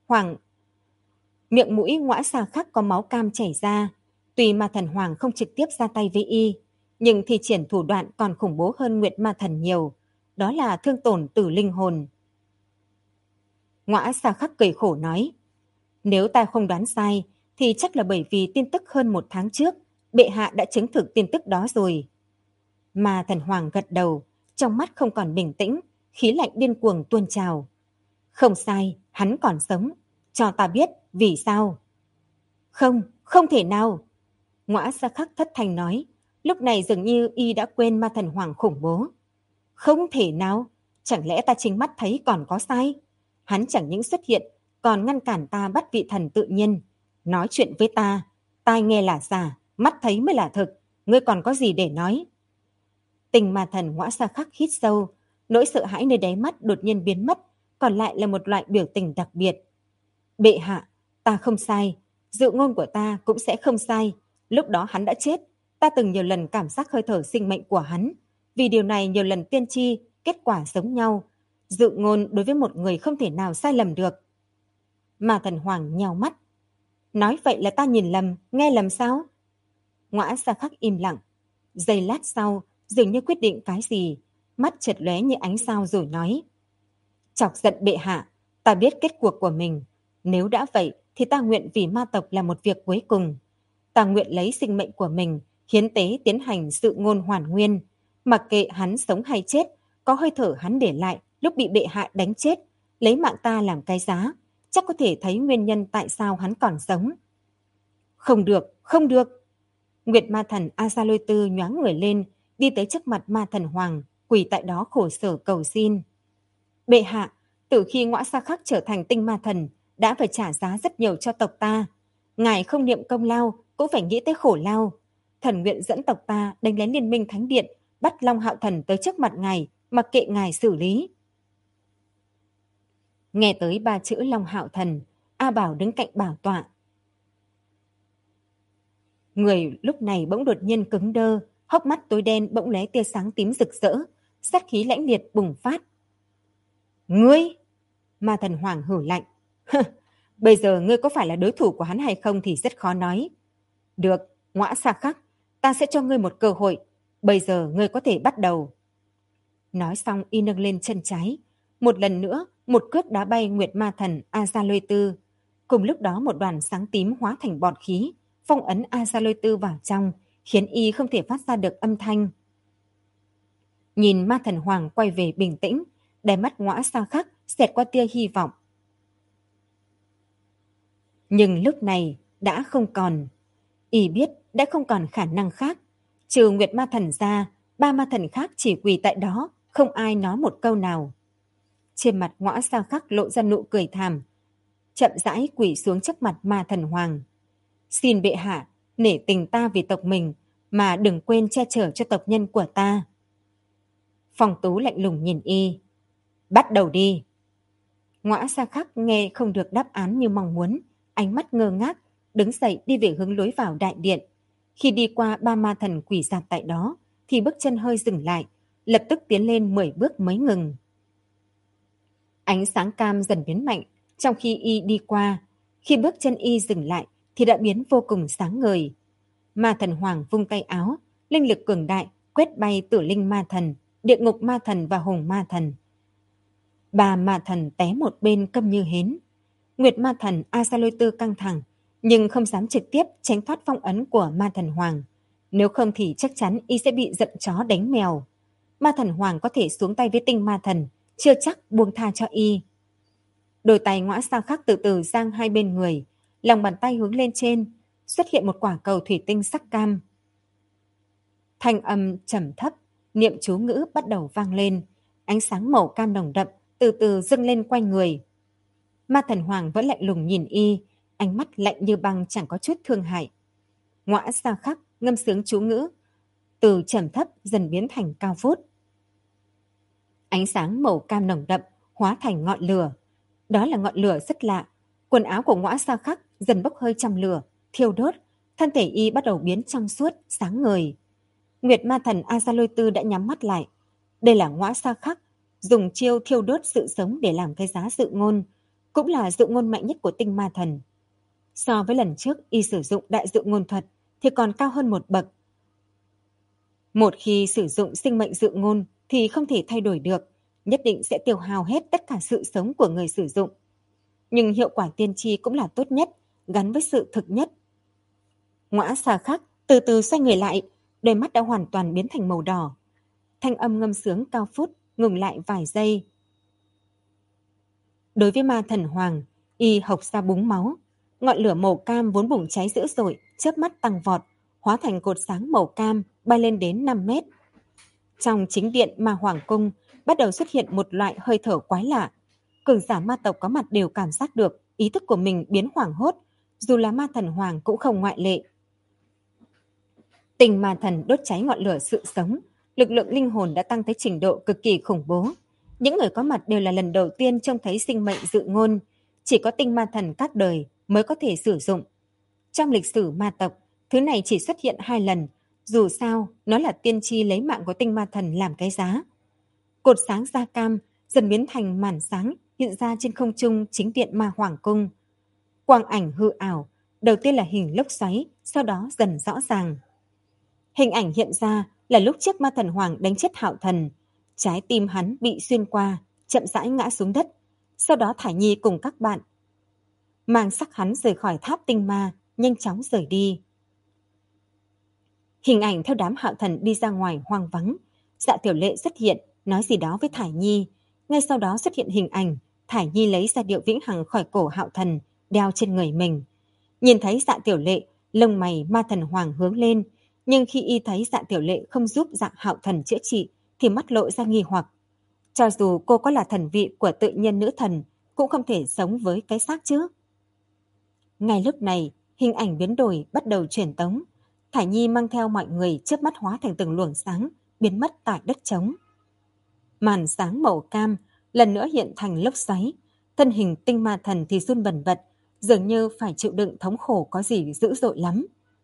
miệng mũi Ngõa Sa Khắc có máu cam chảy ra. Tuy ma thần Hoàng không trực tiếp ra tay với y, nhưng thi triển thủ đoạn còn khủng bố hơn Nguyệt Ma Thần nhiều. Đó là thương tổn tử linh hồn. Ngõa Sa Khắc cười khổ nói. Nếu ta không đoán sai, thì chắc là bởi vì tin tức hơn 1 tháng trước, bệ hạ đã chứng thực tin tức đó rồi. Ma Thần Hoàng gật đầu, trong mắt không còn bình tĩnh, khí lạnh điên cuồng tuôn trào. Không sai, hắn còn sống. Cho ta biết, vì sao? Không, không thể nào. Ngõa Sa Khắc thất thanh nói, lúc này dường như y đã quên Ma Thần Hoàng khủng bố. Không thể nào, chẳng lẽ ta chính mắt thấy còn có sai? Hắn chẳng những xuất hiện, còn ngăn cản ta bắt vị thần tự nhiên. Nói chuyện với ta, tai nghe là giả, mắt thấy mới là thực, ngươi còn có gì để nói? Tình ma thần Ngõa Sa Khắc hít sâu, nỗi sợ hãi nơi đáy mắt đột nhiên biến mất, còn lại là một loại biểu tình đặc biệt. Bệ hạ, ta không sai, dự ngôn của ta cũng sẽ không sai. Lúc đó hắn đã chết, ta từng nhiều lần cảm giác hơi thở sinh mệnh của hắn. Vì điều này nhiều lần tiên tri, kết quả giống nhau. Dự ngôn đối với một người không thể nào sai lầm được. Ma Thần Hoàng nheo mắt. Nói vậy là ta nhìn lầm, nghe lầm sao? Ngõa Sa Khắc im lặng. Giây lát sau, dường như quyết định cái gì, mắt chợt lóe như ánh sao rồi nói. Chọc giận bệ hạ, ta biết kết cuộc của mình. Nếu đã vậy thì ta nguyện vì ma tộc là một việc cuối cùng. Ta nguyện lấy sinh mệnh của mình, hiến tế tiến hành dự ngôn hoàn nguyên. Mặc kệ hắn sống hay chết, có hơi thở hắn để lại lúc bị bệ hạ đánh chết, lấy mạng ta làm cái giá, chắc có thể thấy nguyên nhân tại sao hắn còn sống. Không được, không được. Nguyệt Ma Thần Azaloi nhoáng người lên, đi tới trước mặt Ma Thần Hoàng, quỳ tại đó khổ sở cầu xin. Bệ hạ, từ khi Ngõa Sa Khắc trở thành tinh ma thần, đã phải trả giá rất nhiều cho tộc ta. Ngài không niệm công lao, cũng phải nghĩ tới khổ lao. Thần nguyện dẫn tộc ta đánh lén Liên minh Thánh Điện, bắt Long Hạo Thần tới trước mặt ngài, mặc kệ ngài xử lý. Nghe tới 3 chữ Long Hạo Thần, A Bảo đứng cạnh bảo tọa. Người lúc này bỗng đột nhiên cứng đơ, hốc mắt tối đen bỗng lóe tia sáng tím rực rỡ, sát khí lãnh liệt bùng phát. Ngươi! Ma Thần Hoàng hử lạnh. Bây giờ ngươi có phải là đối thủ của hắn hay không thì rất khó nói. Được, Ngõa Sa Khắc, ta sẽ cho ngươi một cơ hội. Bây giờ ngươi có thể bắt đầu. Nói xong y nâng lên chân trái. Một lần nữa, một cước đá bay Nguyệt Ma Thần Azaloi. Cùng lúc đó một đoàn sáng tím hóa thành bọt khí, phong ấn Azaloi vào trong, khiến y không thể phát ra được âm thanh. Nhìn Ma Thần Hoàng quay về bình tĩnh, đáy mắt Ngõa Sa Khắc xẹt qua tia hy vọng. Nhưng lúc này đã không còn. Y biết đã không còn khả năng khác. Trừ Nguyệt Ma Thần ra, 3 ma thần khác chỉ quỳ tại đó, không ai nói một câu nào. Trên mặt Ngõa Sa Khắc lộ ra nụ cười thảm, chậm rãi quỳ xuống trước mặt Ma Thần Hoàng. Xin bệ hạ, nể tình ta vì tộc mình, mà đừng quên che chở cho tộc nhân của ta. Phong Tú lạnh lùng nhìn y. Bắt đầu đi. Ngõa Sa Khắc nghe không được đáp án như mong muốn, ánh mắt ngơ ngác, đứng dậy đi về hướng lối vào đại điện. Khi đi qua 3 ma thần quỳ rạp tại đó, thì bước chân hơi dừng lại, lập tức tiến lên 10 bước mới ngừng. Ánh sáng cam dần biến mạnh, trong khi y đi qua, khi bước chân y dừng lại thì đã biến vô cùng sáng ngời. Ma thần hoàng vung tay áo, linh lực cường đại quét bay tử linh ma thần, địa ngục ma thần và hùng ma thần. 3 ma thần té một bên câm như hến. Nguyệt ma thần Asalôi Tư căng thẳng, nhưng không dám trực tiếp tránh thoát phong ấn của ma thần hoàng. Nếu không thì chắc chắn y sẽ bị giận chó đánh mèo. Ma thần hoàng có thể xuống tay với tinh ma thần, chưa chắc buông tha cho y. Đôi tay Ngõa Sa Khắc từ từ giang hai bên người, lòng bàn tay hướng lên trên, xuất hiện một quả cầu thủy tinh sắc cam. Thanh âm trầm thấp, niệm chú ngữ bắt đầu vang lên, ánh sáng màu cam nồng đậm từ từ dâng lên quanh người. Ma thần hoàng vẫn lạnh lùng nhìn y, ánh mắt lạnh như băng chẳng có chút thương hại. Ngõa Sa Khắc ngâm sướng chú ngữ, từ trầm thấp dần biến thành cao vút. Ánh sáng màu cam nồng đậm hóa thành ngọn lửa. Đó là ngọn lửa rất lạ. Quần áo của Ngõa Sa Khắc dần bốc hơi trong lửa, thiêu đốt, thân thể y bắt đầu biến trong suốt, sáng ngời. Nguyệt ma thần Asalôi Tư đã nhắm mắt lại. Đây là Ngõa Sa Khắc dùng chiêu thiêu đốt sự sống để làm cái giá dự ngôn, cũng là dự ngôn mạnh nhất của tinh ma thần. So với lần trước y sử dụng đại dự ngôn thuật thì còn cao hơn một bậc. Một khi sử dụng sinh mệnh dự ngôn thì không thể thay đổi được, nhất định sẽ tiêu hao hết tất cả sự sống của người sử dụng. Nhưng hiệu quả tiên tri cũng là tốt nhất, gắn với sự thực nhất. Ngõa Sa Khắc từ từ xoay người lại, đôi mắt đã hoàn toàn biến thành màu đỏ. Thanh âm ngâm sướng cao phút ngừng lại vài giây. Đối với ma thần hoàng, y hộc ra búng máu. Ngọn lửa màu cam vốn bùng cháy dữ dội, chớp mắt tăng vọt, hóa thành cột sáng màu cam bay lên đến 5 mét. Trong chính điện ma hoàng cung bắt đầu xuất hiện một loại hơi thở quái lạ. Cường giả ma tộc có mặt đều cảm giác được ý thức của mình biến hoảng hốt, dù là ma thần hoàng cũng không ngoại lệ. Tình ma thần đốt cháy ngọn lửa sự sống, lực lượng linh hồn đã tăng tới trình độ cực kỳ khủng bố. Những người có mặt đều là lần đầu tiên trông thấy sinh mệnh dự ngôn, chỉ có tinh ma thần các đời mới có thể sử dụng. Trong lịch sử ma tộc, thứ này chỉ xuất hiện 2 lần, dù sao nó là tiên tri lấy mạng của tinh ma thần làm cái giá. Cột sáng da cam dần biến thành màn sáng hiện ra trên không trung chính điện ma hoàng cung. Quang ảnh hư ảo, đầu tiên là hình lốc xoáy, sau đó dần rõ ràng. Hình ảnh hiện ra là lúc trước ma thần hoàng đánh chết Hạo Thần, trái tim hắn bị xuyên qua, chậm rãi ngã xuống đất. Sau đó Thải Nhi cùng các bạn mang xác hắn rời khỏi tháp tinh ma, nhanh chóng rời đi. Hình ảnh theo đám Hạo Thần đi ra ngoài hoang vắng. Dạ Tiểu Lệ xuất hiện, nói gì đó với Thải Nhi. Ngay sau đó xuất hiện hình ảnh Thải Nhi lấy ra điệu vĩnh hằng khỏi cổ Hạo Thần, đeo trên người mình. Nhìn thấy Dạ Tiểu Lệ, lông mày ma thần hoàng hướng lên, nhưng khi y thấy Dạ Tiểu Lệ không giúp Dạ Hạo Thần chữa trị thì mắt lộ ra nghi hoặc. Cho dù cô có là thần vị của tự nhân nữ thần, cũng không thể sống với cái xác chứ. Ngay lúc này, hình ảnh biến đổi bắt đầu truyền tống. Thải Nhi mang theo mọi người chớp mắt hóa thành từng luồng sáng, biến mất tại đất trống. Màn sáng màu cam lần nữa hiện thành lốc xoáy, thân hình tinh ma thần thì run bần bật, dường như phải chịu đựng thống khổ có gì dữ dội lắm.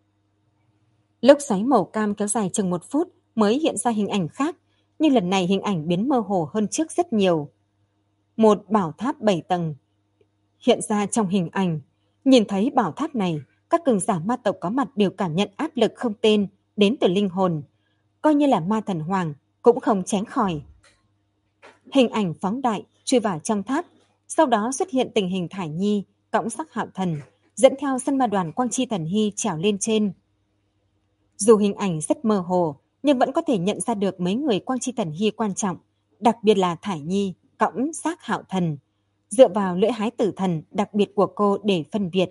Lốc xoáy màu cam kéo dài chừng 1 phút mới hiện ra hình ảnh khác, nhưng lần này hình ảnh biến mơ hồ hơn trước rất nhiều. Một bảo tháp 7 tầng hiện ra trong hình ảnh. Nhìn thấy bảo tháp này, các cường giả ma tộc có mặt đều cảm nhận áp lực không tên đến từ linh hồn. Coi như là ma thần hoàng cũng không tránh khỏi. Hình ảnh phóng đại chui vào trong tháp, sau đó xuất hiện tình hình Thải Nhi cõng xác Hạo Thần, dẫn theo sân ma đoàn Quang Chi Thần Hy trèo lên trên. Dù hình ảnh rất mơ hồ, nhưng vẫn có thể nhận ra được mấy người Quang Chi Thần Hy quan trọng, đặc biệt là Thải Nhi cõng xác Hạo Thần, dựa vào lưỡi hái tử thần đặc biệt của cô để phân biệt.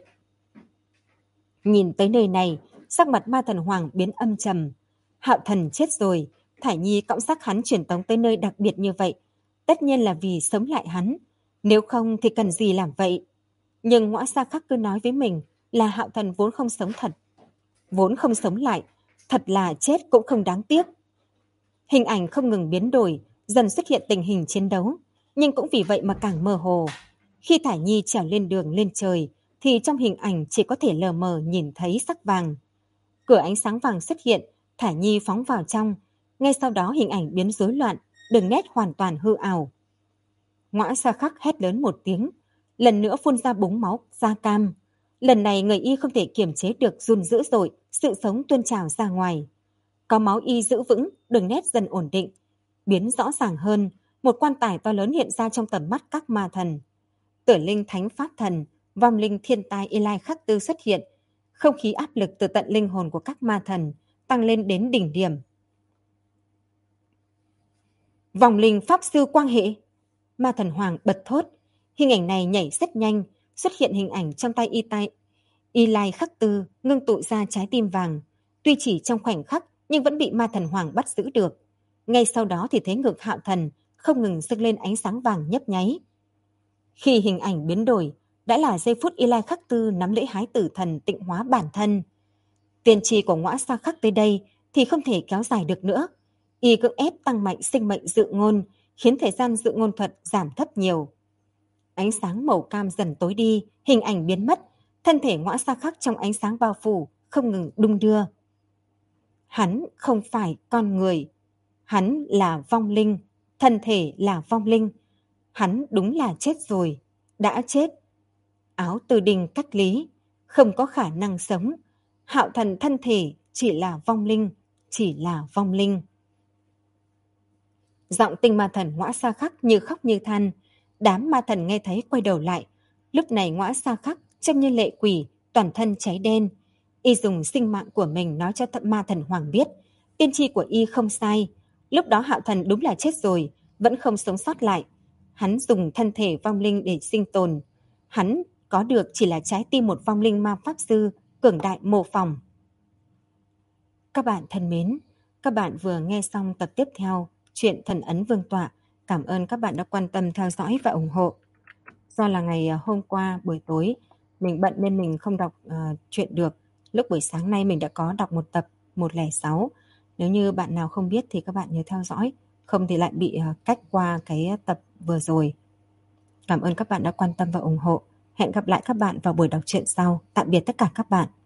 Nhìn tới nơi này, sắc mặt ma thần hoàng biến âm trầm. Hạo Thần chết rồi, Thải Nhi cõng xác hắn truyền tống tới nơi đặc biệt như vậy, tất nhiên là vì sống lại hắn, nếu không thì cần gì làm vậy. Nhưng Ngõa Sa Khắc cứ nói với mình là Hạo Thần vốn không sống thật, vốn không sống lại, thật là chết cũng không đáng tiếc. Hình ảnh không ngừng biến đổi, dần xuất hiện tình hình chiến đấu, nhưng cũng vì vậy mà càng mơ hồ. Khi Thải Nhi trèo lên đường lên trời, thì trong hình ảnh chỉ có thể lờ mờ nhìn thấy sắc vàng. Cửa ánh sáng vàng xuất hiện, Thả Nhi phóng vào trong. Ngay sau đó hình ảnh biến rối loạn, đường nét hoàn toàn hư ảo. Ngõa Sa Khắc hét lớn một tiếng, lần nữa phun ra búng máu da cam. Lần này người y không thể kiềm chế được run dữ dội, sự sống tuôn trào ra ngoài. Có máu y giữ vững, đường nét dần ổn định. Biến rõ ràng hơn, một quan tài to lớn hiện ra trong tầm mắt các ma thần. Tử linh thánh pháp thần, vong linh thiên tai Y Lai Khắc Tư xuất hiện. Không khí áp lực từ tận linh hồn của các ma thần tăng lên đến đỉnh điểm. Vong linh pháp sư Quang Hệ! Ma thần Hoàng bật thốt. Hình ảnh này nhảy rất nhanh, xuất hiện hình ảnh trong tay Y Lai Khắc Tư ngưng tụ ra trái tim vàng. Tuy chỉ trong khoảnh khắc nhưng vẫn bị ma thần Hoàng bắt giữ được. Ngay sau đó thì thế ngực Hạo Thần không ngừng dâng lên ánh sáng vàng nhấp nháy. Khi hình ảnh biến đổi, đã là giây phút Y Lai Khắc Tư nắm lễ hái tử thần tịnh hóa bản thân. Tiên tri của Ngõa Sa Khắc tới đây thì không thể kéo dài được nữa. Y cưỡng ép tăng mạnh sinh mệnh dự ngôn, khiến thời gian dự ngôn thuật giảm thấp nhiều. Ánh sáng màu cam dần tối đi, hình ảnh biến mất, thân thể Ngõa Sa Khắc trong ánh sáng bao phủ không ngừng đung đưa. Hắn không phải con người, hắn là vong linh, thân thể là vong linh. Hắn đúng là chết rồi, đã chết. Áo Tư Đình cắt lý, không có khả năng sống. Hạo Thần thân thể chỉ là vong linh, chỉ là vong linh. Giọng tinh ma thần Ngõa Sa Khắc như khóc như than. Đám ma thần nghe thấy quay đầu lại. Lúc này Ngõa Sa Khắc trông như lệ quỷ, toàn thân cháy đen. Y dùng sinh mạng của mình nói cho ma thần Hoàng biết. Tiên tri của Y không sai. Lúc đó Hạo Thần đúng là chết rồi, vẫn không sống sót lại. Hắn dùng thân thể vong linh để sinh tồn. Hắn có được chỉ là trái tim một vong linh ma pháp sư cường đại mô phỏng. Các bạn thân mến, các bạn vừa nghe xong tập tiếp theo chuyện Thần Ấn Vương Tọa. Cảm ơn các bạn đã quan tâm theo dõi và ủng hộ. Do là ngày hôm qua buổi tối mình bận nên mình không đọc chuyện được. Lúc buổi sáng nay mình đã có đọc một tập 106. Nếu như bạn nào không biết thì các bạn nhớ theo dõi, không thì lại bị cách qua cái tập vừa rồi. Cảm ơn các bạn đã quan tâm và ủng hộ. Hẹn gặp lại các bạn vào buổi đọc truyện sau. Tạm biệt tất cả các bạn.